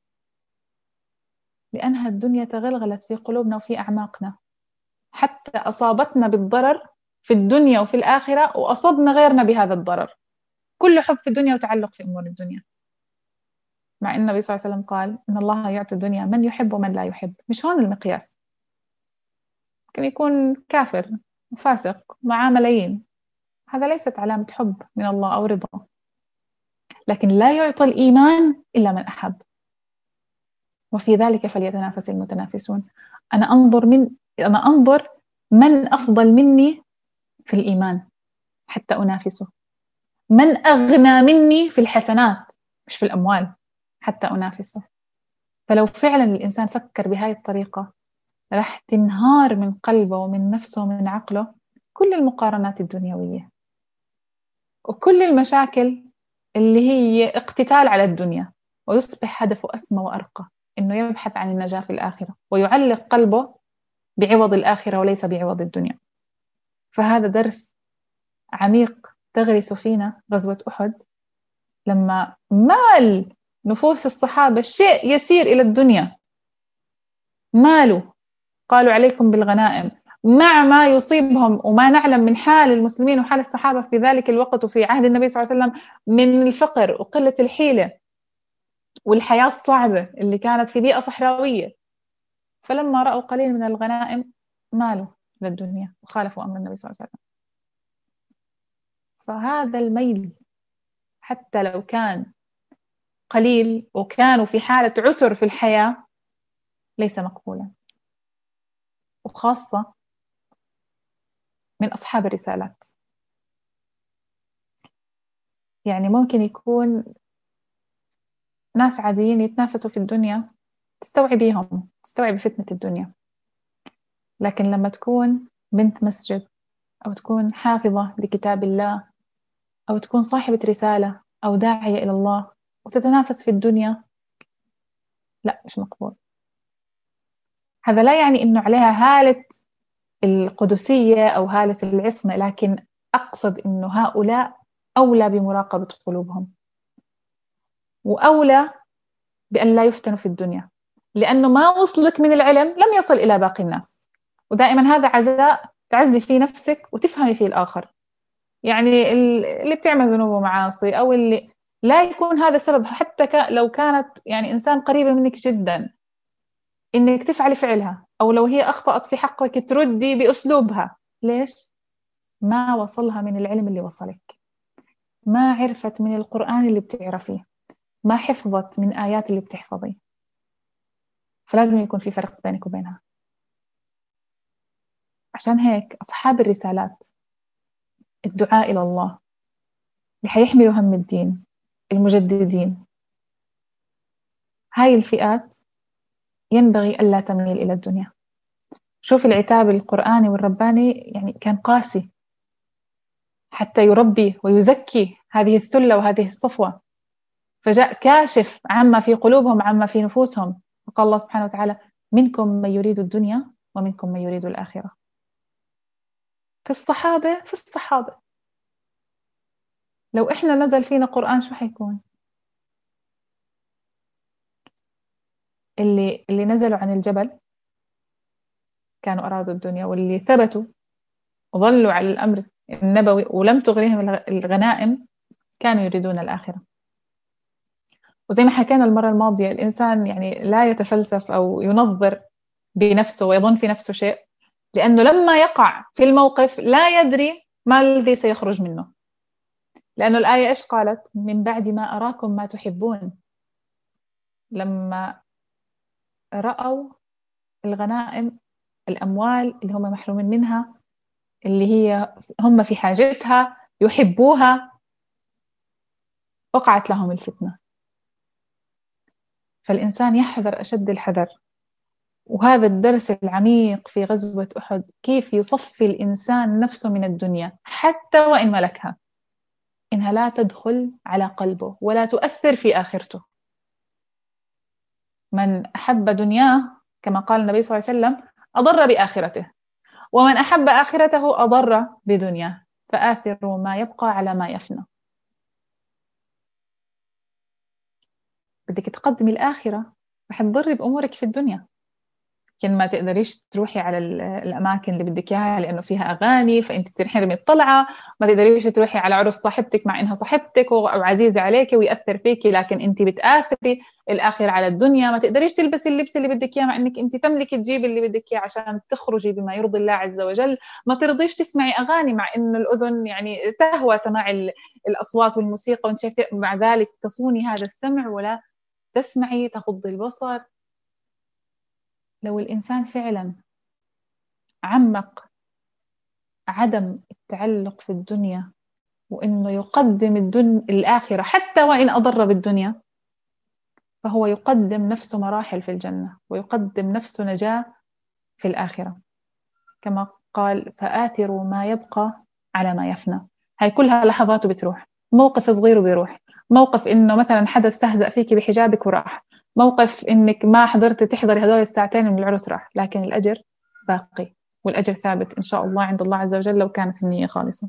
لأنها الدنيا تغلغلت في قلوبنا وفي أعماقنا حتى أصابتنا بالضرر في الدنيا وفي الآخرة، وأصبنا غيرنا بهذا الضرر. كل حب في الدنيا وتعلق في أمور الدنيا، مع أن النبي صلى الله عليه وسلم قال إن الله يعطي الدنيا من يحب ومن لا يحب. مش هون المقياس، ممكن يكون كافر وفاسق معاه ملايين، هذا ليست علامة حب من الله أو رضا. لكن لا يعطي الإيمان إلا من أحب، وفي ذلك فليتنافس المتنافسون. أنا أنظر من أنا أنظر من أفضل مني في الإيمان حتى أنافسه، من أغنى مني في الحسنات مش في الأموال حتى أنافسه. فلو فعلا الإنسان فكر بهاي الطريقة راح تنهار من قلبه ومن نفسه ومن عقله كل المقارنات الدنيوية وكل المشاكل اللي هي اقتتال على الدنيا، ويصبح هدفه أسمى وأرقى، إنه يبحث عن النجاة في الآخرة ويعلق قلبه بعوض الآخرة وليس بعوض الدنيا. فهذا درس عميق تغرس فينا غزوة أحد، لما مال نفوس الصحابة شيء يسير إلى الدنيا، مالوا قالوا عليكم بالغنائم، مع ما يصيبهم وما نعلم من حال المسلمين وحال الصحابة في ذلك الوقت وفي عهد النبي صلى الله عليه وسلم من الفقر وقلة الحيلة والحياة الصعبة اللي كانت في بيئة صحراوية. فلما رأوا قليل من الغنائم مالوا للدنيا وخالفوا أمر النبي صلى الله عليه وسلم. فهذا الميل حتى لو كان قليل وكانوا في حالة عسر في الحياة ليس مقبولا، وخاصة من أصحاب الرسالات. يعني ممكن يكون ناس عاديين يتنافسوا في الدنيا تستوعبيهم، تستوعب فتنة الدنيا، لكن لما تكون بنت مسجد أو تكون حافظة لكتاب الله أو تكون صاحبة رسالة أو داعية إلى الله وتتنافس في الدنيا، لا مش مقبول. هذا لا يعني إنه عليها هالة القدسية أو هالة العصمة، لكن أقصد إنه هؤلاء أولى بمراقبة قلوبهم وأولى بأن لا يفتنوا في الدنيا، لأنه ما وصلك من العلم لم يصل إلى باقي الناس. ودائما هذا عزاء تعزي فيه نفسك وتفهمي فيه الآخر. يعني اللي بتعمل ذنوب ومعاصي أو اللي لا يكون هذا السبب، حتى لو كانت يعني إنسان قريبة منك جدا، إنك تفعلي فعلها، أو لو هي أخطأت في حقك تردي بأسلوبها. ليش؟ ما وصلها من العلم اللي وصلك، ما عرفت من القرآن اللي بتعرفيه، ما حفظت من آيات اللي بتحفظيه. فلازم يكون في فرق بينك وبينها. عشان هيك أصحاب الرسالات، الدعاء إلى الله، اللي حيحملوا هم الدين، المجددين، هاي الفئات ينبغي ألا تميل إلى الدنيا. شوف العتاب القرآني والرباني يعني كان قاسي حتى يربي ويزكي هذه الثلة وهذه الصفوة، فجاء كاشف عما في قلوبهم عما في نفوسهم. فقال الله سبحانه وتعالى: منكم من يريد الدنيا ومنكم من يريد الآخرة. في الصحابة في الصحابة لو إحنا نزل فينا قرآن شو حيكون؟ اللي اللي نزلوا عن الجبل كانوا أرادوا الدنيا، واللي ثبتوا وظلوا على الأمر النبوي ولم تغرهم الغنائم كانوا يريدون الآخرة. وزي ما حكينا المرة الماضية، الإنسان يعني لا يتفلسف أو ينظر بنفسه ويظن في نفسه شيء، لأنه لما يقع في الموقف لا يدري ما الذي سيخرج منه. لأنه الآية إيش قالت؟ من بعد ما أراكم ما تحبون. لما رأوا الغنائم، الأموال اللي هم محرومين منها، اللي هي هم في حاجتها يحبوها، وقعت لهم الفتنة. فالإنسان يحذر أشد الحذر. وهذا الدرس العميق في غزوة أحد، كيف يصفي الإنسان نفسه من الدنيا حتى وإن ملكها، إنها لا تدخل على قلبه ولا تؤثر في آخرته. من أحب دنياه كما قال النبي صلى الله عليه وسلم أضر بآخرته، ومن أحب آخرته أضر بدنياه، فآثروا ما يبقى على ما يفنى. بدك تقدمي الآخرة رح تضري بأمورك في الدنيا. يمكن ما تقدريش تروحي على الأماكن اللي بدك إياها لأنه فيها أغاني فأنت تنحرمي الطلعة، ما تقدريش تروحي على عرس صاحبتك مع إنها صاحبتك وعزيزة عليك ويأثر فيكي، لكن أنت بتآثري الآخرة على الدنيا. ما تقدريش تلبسي اللبس اللي بدك إياه مع إنك أنت تملكي تجيبي اللي بدك إياه عشان تخرجي بما يرضي الله عز وجل. ما ترضيش تسمعي أغاني مع إنه الأذن يعني تهوى سماع الأصوات والموسيقى، وأنت شايفة مع ذلك تصوني هذا السمع ولا تسمعي، تغضي البصر. لو الإنسان فعلا عمق عدم التعلق في الدنيا وإنه يقدم الدنيا الآخرة حتى وإن أضر بالدنيا، فهو يقدم نفسه مراحل في الجنة ويقدم نفسه نجاة في الآخرة. كما قال: فآثروا ما يبقى على ما يفنى. هاي كلها لحظات بتروح. موقف صغير وبيروح، موقف إنه مثلا حدا استهزأ فيك بحجابك وراح، موقف إنك ما حضرت تحضري هدول الساعتين من العرس راح، لكن الأجر باقي، والأجر ثابت إن شاء الله عند الله عز وجل لو كانت النية خالصة.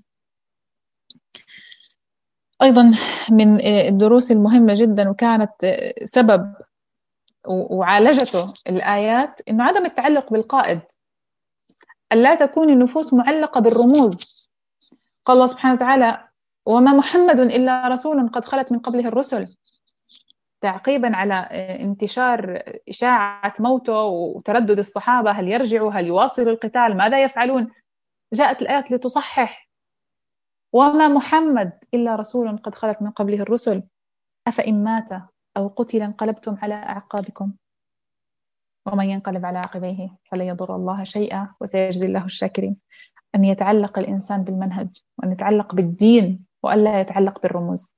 أيضا من الدروس المهمة جدا وكانت سبب وعالجته الآيات إنه عدم التعلق بالقائد، ألا تكون النفوس معلقة بالرموز. قال الله سبحانه وتعالى: وما محمد إلا رسول قد خلت من قبله الرسل، تعقيبا على انتشار إشاعة موته وتردد الصحابة، هل يرجعوا، هل يواصلوا القتال، ماذا يفعلون؟ جاءت الآيات لتصحح: وما محمد إلا رسول قد خلت من قبله الرسل أفإن مات أو قتل انقلبتم على أعقابكم ومن ينقلب على عقبيه فلن يضر الله شيئا وسيجزي الله الشاكرين. أن يتعلق الإنسان بالمنهج، وأن يتعلق بالدين، وألا يتعلق بالرموز.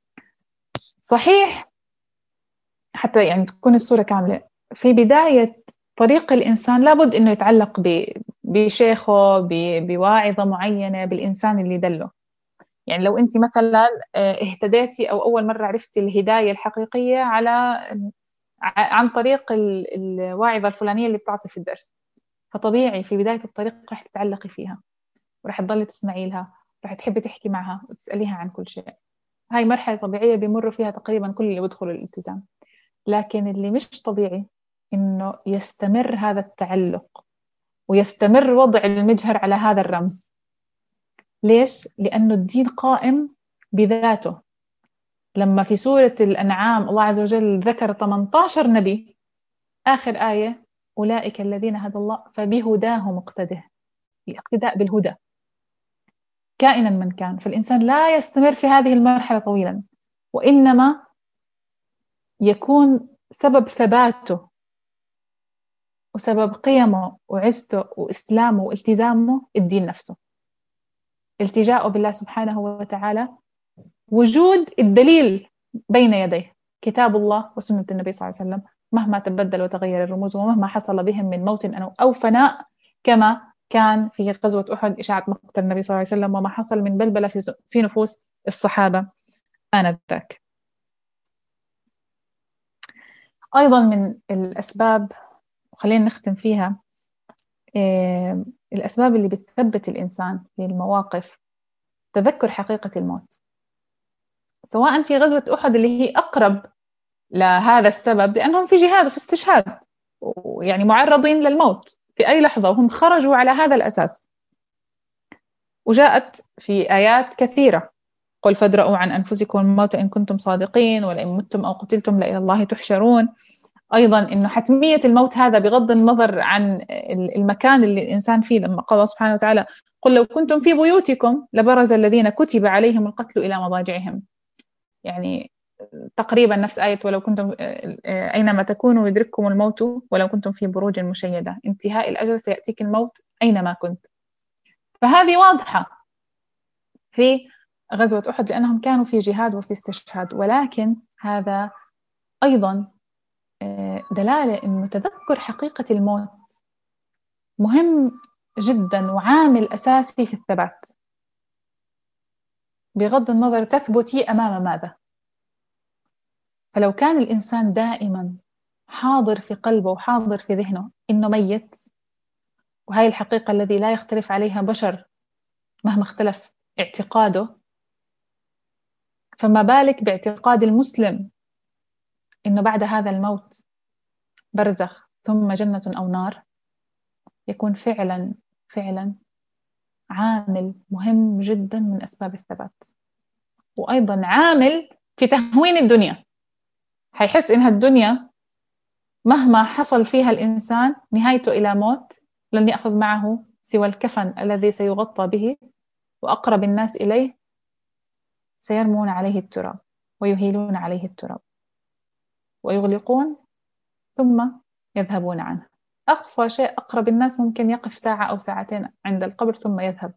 صحيح حتى يعني تكون الصورة كاملة، في بداية طريق الإنسان لابد أنه يتعلق بشيخه، بواعظة معينة، بالإنسان اللي دله. يعني لو أنت مثلا اهتديتي أو أول مرة عرفتي الهداية الحقيقية على عن طريق الواعظة الفلانية اللي بتعطي في الدرس، فطبيعي في بداية الطريق رح تتعلقي فيها ورح تضلي تسمعي لها، رح تحبي تحكي معها وتسأليها عن كل شيء. هاي مرحلة طبيعية بيمر فيها تقريبا كل اللي بيدخلوا الالتزام. لكن اللي مش طبيعي إنه يستمر هذا التعلق ويستمر وضع المجهر على هذا الرمز. ليش؟ لأنه الدين قائم بذاته. لما في سورة الأنعام الله عز وجل ذكر ثمانية عشر نبي، آخر آية أولئك الذين هدى الله فبهداه مقتده. الاقتداء بالهدى كائنا من كان. فالإنسان لا يستمر في هذه المرحلة طويلا، وإنما يكون سبب ثباته وسبب قيمه وعزته وإسلامه والتزامه الدين نفسه، التجاؤه بالله سبحانه وتعالى، وجود الدليل بين يديه كتاب الله وسنة النبي صلى الله عليه وسلم، مهما تبدل وتغير الرموز ومهما حصل بهم من موت أو فناء، كما كان في غزوة أحد إشاعة مقتل النبي صلى الله عليه وسلم وما حصل من بلبلة في في نفوس الصحابة آنذاك. أيضا من الأسباب، وخلينا نختم فيها، الأسباب اللي بتثبت الإنسان في المواقف تذكر حقيقة الموت، سواء في غزوة أحد اللي هي أقرب لهذا السبب لأنهم في جهاد وفي استشهاد ويعني معرضين للموت في أي لحظة، وهم خرجوا على هذا الأساس. وجاءت في آيات كثيرة: قل فادرؤوا عن أنفسكم الموت إن كنتم صادقين، ولئن متم أو قتلتم لإلى الله تحشرون. أيضا إنه حتمية الموت هذا بغض النظر عن المكان اللي الإنسان فيه، لما قال الله سبحانه وتعالى: قل لو كنتم في بيوتكم لبرز الذين كتب عليهم القتل إلى مضاجعهم، يعني تقريبا نفس آية ولو كنتم أينما تكونوا يدرككم الموت ولو كنتم في بروج مشيدة، انتهاء الأجل سيأتيك الموت أينما كنت. فهذه واضحة في غزوة أحد لأنهم كانوا في جهاد وفي استشهاد، ولكن هذا أيضا دلالة أنه تذكر حقيقة الموت مهم جدا وعامل أساسي في الثبات، بغض النظر تثبتي أمام ماذا. فلو كان الإنسان دائما حاضر في قلبه وحاضر في ذهنه إنه ميت، وهي الحقيقة الذي لا يختلف عليها بشر مهما اختلف اعتقاده، فما بالك باعتقاد المسلم إنه بعد هذا الموت برزخ ثم جنة أو نار، يكون فعلا فعلا عامل مهم جدا من أسباب الثبات، وأيضا عامل في تهوين الدنيا. هيحس إنها الدنيا مهما حصل فيها الإنسان نهايته إلى موت، لن يأخذ معه سوى الكفن الذي سيغطى به، وأقرب الناس إليه سيرمون عليه التراب ويهيلون عليه التراب ويغلقون ثم يذهبون عنه. أقصى شيء أقرب الناس ممكن يقف ساعة أو ساعتين عند القبر ثم يذهب.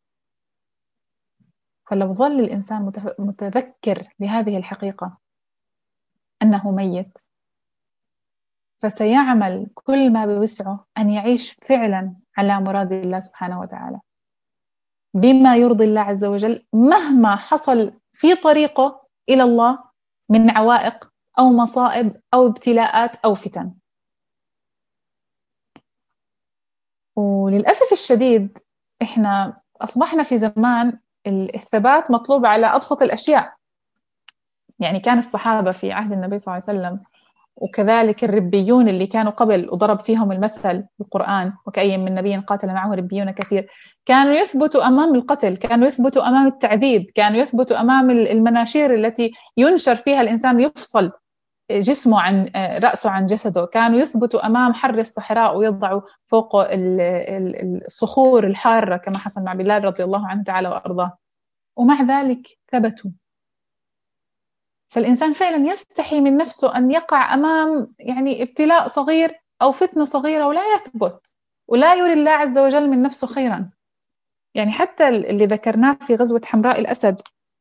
فلو ظل الإنسان متذكر لهذه الحقيقة أنه ميت، فسيعمل كل ما بوسعه أن يعيش فعلا على مراد الله سبحانه وتعالى بما يرضي الله عز وجل، مهما حصل في طريقه إلى الله من عوائق أو مصائب أو ابتلاءات أو فتن. وللأسف الشديد إحنا أصبحنا في زمان الثبات مطلوب على أبسط الأشياء. يعني كان الصحابة في عهد النبي صلى الله عليه وسلم وكذلك الربيون اللي كانوا قبل وضرب فيهم المثل القرآن: وكأي من نبي قاتل معه ربيون كثير، كانوا يثبتوا أمام القتل، كانوا يثبتوا أمام التعذيب، كانوا يثبتوا أمام المناشير التي ينشر فيها الإنسان يفصل جسمه عن رأسه عن جسده، كانوا يثبتوا أمام حر الصحراء ويضعوا فوق الصخور الحارة كما حصل مع بلال رضي الله عنه تعالى وأرضاه، ومع ذلك ثبتوا. فالإنسان فعلا يستحي من نفسه أن يقع أمام يعني ابتلاء صغير أو فتنة صغيرة ولا يثبت ولا يري الله عز وجل من نفسه خيرا. يعني حتى اللي ذكرناه في غزوة حمراء الأسد،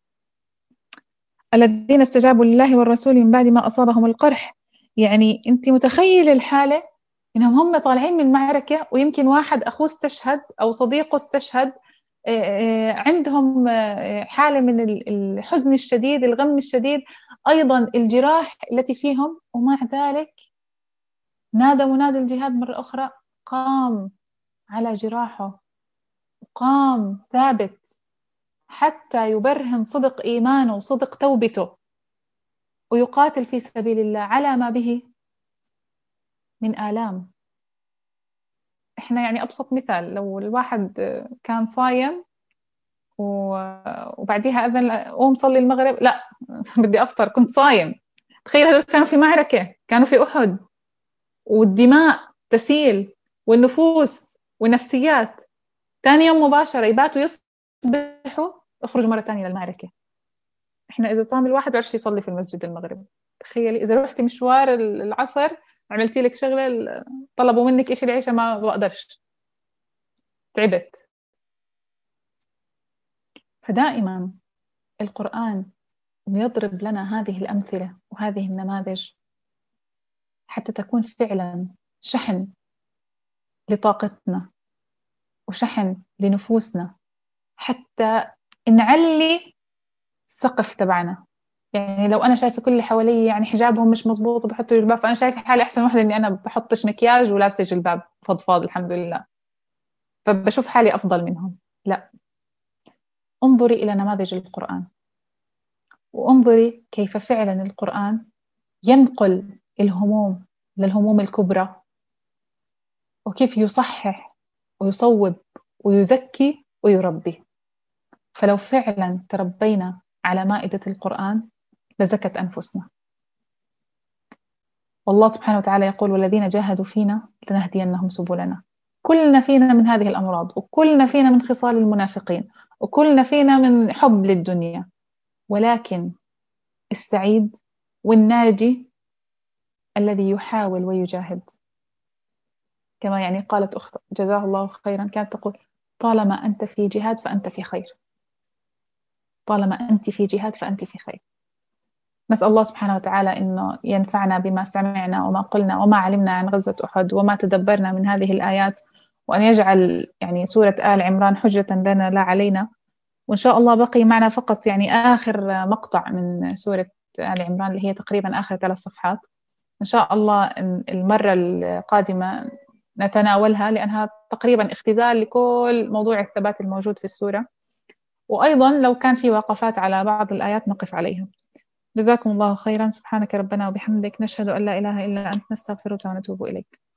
الذين استجابوا لله والرسول من بعد ما أصابهم القرح، يعني أنت متخيل الحالة إنهم هم طالعين من معركة ويمكن واحد أخوه استشهد أو صديقه استشهد، عندهم حالة من الحزن الشديد، الغم الشديد، أيضا الجراح التي فيهم، ومع ذلك نادى منادي الجهاد مرة أخرى: قام على جراحه، قام ثابت حتى يبرهن صدق إيمانه وصدق توبته، ويقاتل في سبيل الله على ما به من آلام. إحنا يعني أبسط مثال، لو الواحد كان صايم وبعديها أذن قوم صلي المغرب، لا بدي أفطر، كنت صايم. تخيل هذول كانوا في معركة، كانوا في أحد، والدماء تسيل والنفوس والنفسيات، ثاني يوم مباشرة يباتوا يصبحوا اخرجوا مرة ثانية للمعركة. احنا إذا صام الواحد بعرفش يصلي في المسجد المغرب، تخيلي إذا رحتي مشوار العصر عملتي لك شغلة طلبوا منك إيش العيشة ما بقدرش، تعبت. فدائما القرآن يضرب لنا هذه الأمثلة وهذه النماذج حتى تكون فعلا شحن لطاقتنا وشحن لنفوسنا، حتى نعلي السقف تبعنا. يعني لو أنا شايفة كل اللي حوالي يعني حجابهم مش مزبوط وبحطوا جلباب، فأنا شايفة حالي أحسن واحدة إني أنا بحطش مكياج ولابسة جلباب فضفاض الحمد لله، فبشوف حالي أفضل منهم. لا، انظري إلى نماذج القرآن، وانظري كيف فعلا القرآن ينقل الهموم للهموم الكبرى، وكيف يصحح ويصوب ويزكي ويربي. فلو فعلا تربينا على مائدة القرآن لزكت أنفسنا. والله سبحانه وتعالى يقول والذين جاهدوا فينا لنهدينهم سبلنا. كلنا فينا من هذه الأمراض، وكلنا فينا من خصال المنافقين، وكلنا فينا من حب للدنيا، ولكن السعيد والناجي الذي يحاول ويجاهد. كما يعني قالت أخت جزاها الله خيرا كانت تقول طالما أنت في جهاد فأنت في خير، طالما أنت في جهاد فأنت في خير. نسأل الله سبحانه وتعالى إنه ينفعنا بما سمعنا وما قلنا وما علمنا عن غزوة أحد وما تدبرنا من هذه الآيات، وأن يجعل يعني سورة آل عمران حجة لنا لا علينا. وإن شاء الله بقي معنا فقط يعني آخر مقطع من سورة آل عمران اللي هي تقريبا آخر ثلاث صفحات. إن شاء الله المرة القادمة نتناولها، لأنها تقريبا اختزال لكل موضوع الثبات الموجود في السورة، وأيضا لو كان في وقفات على بعض الآيات نقف عليها. جزاكم الله خيرا. سبحانك ربنا وبحمدك، نشهد أن لا إله إلا أنت، نستغفرك ونتوب إليك.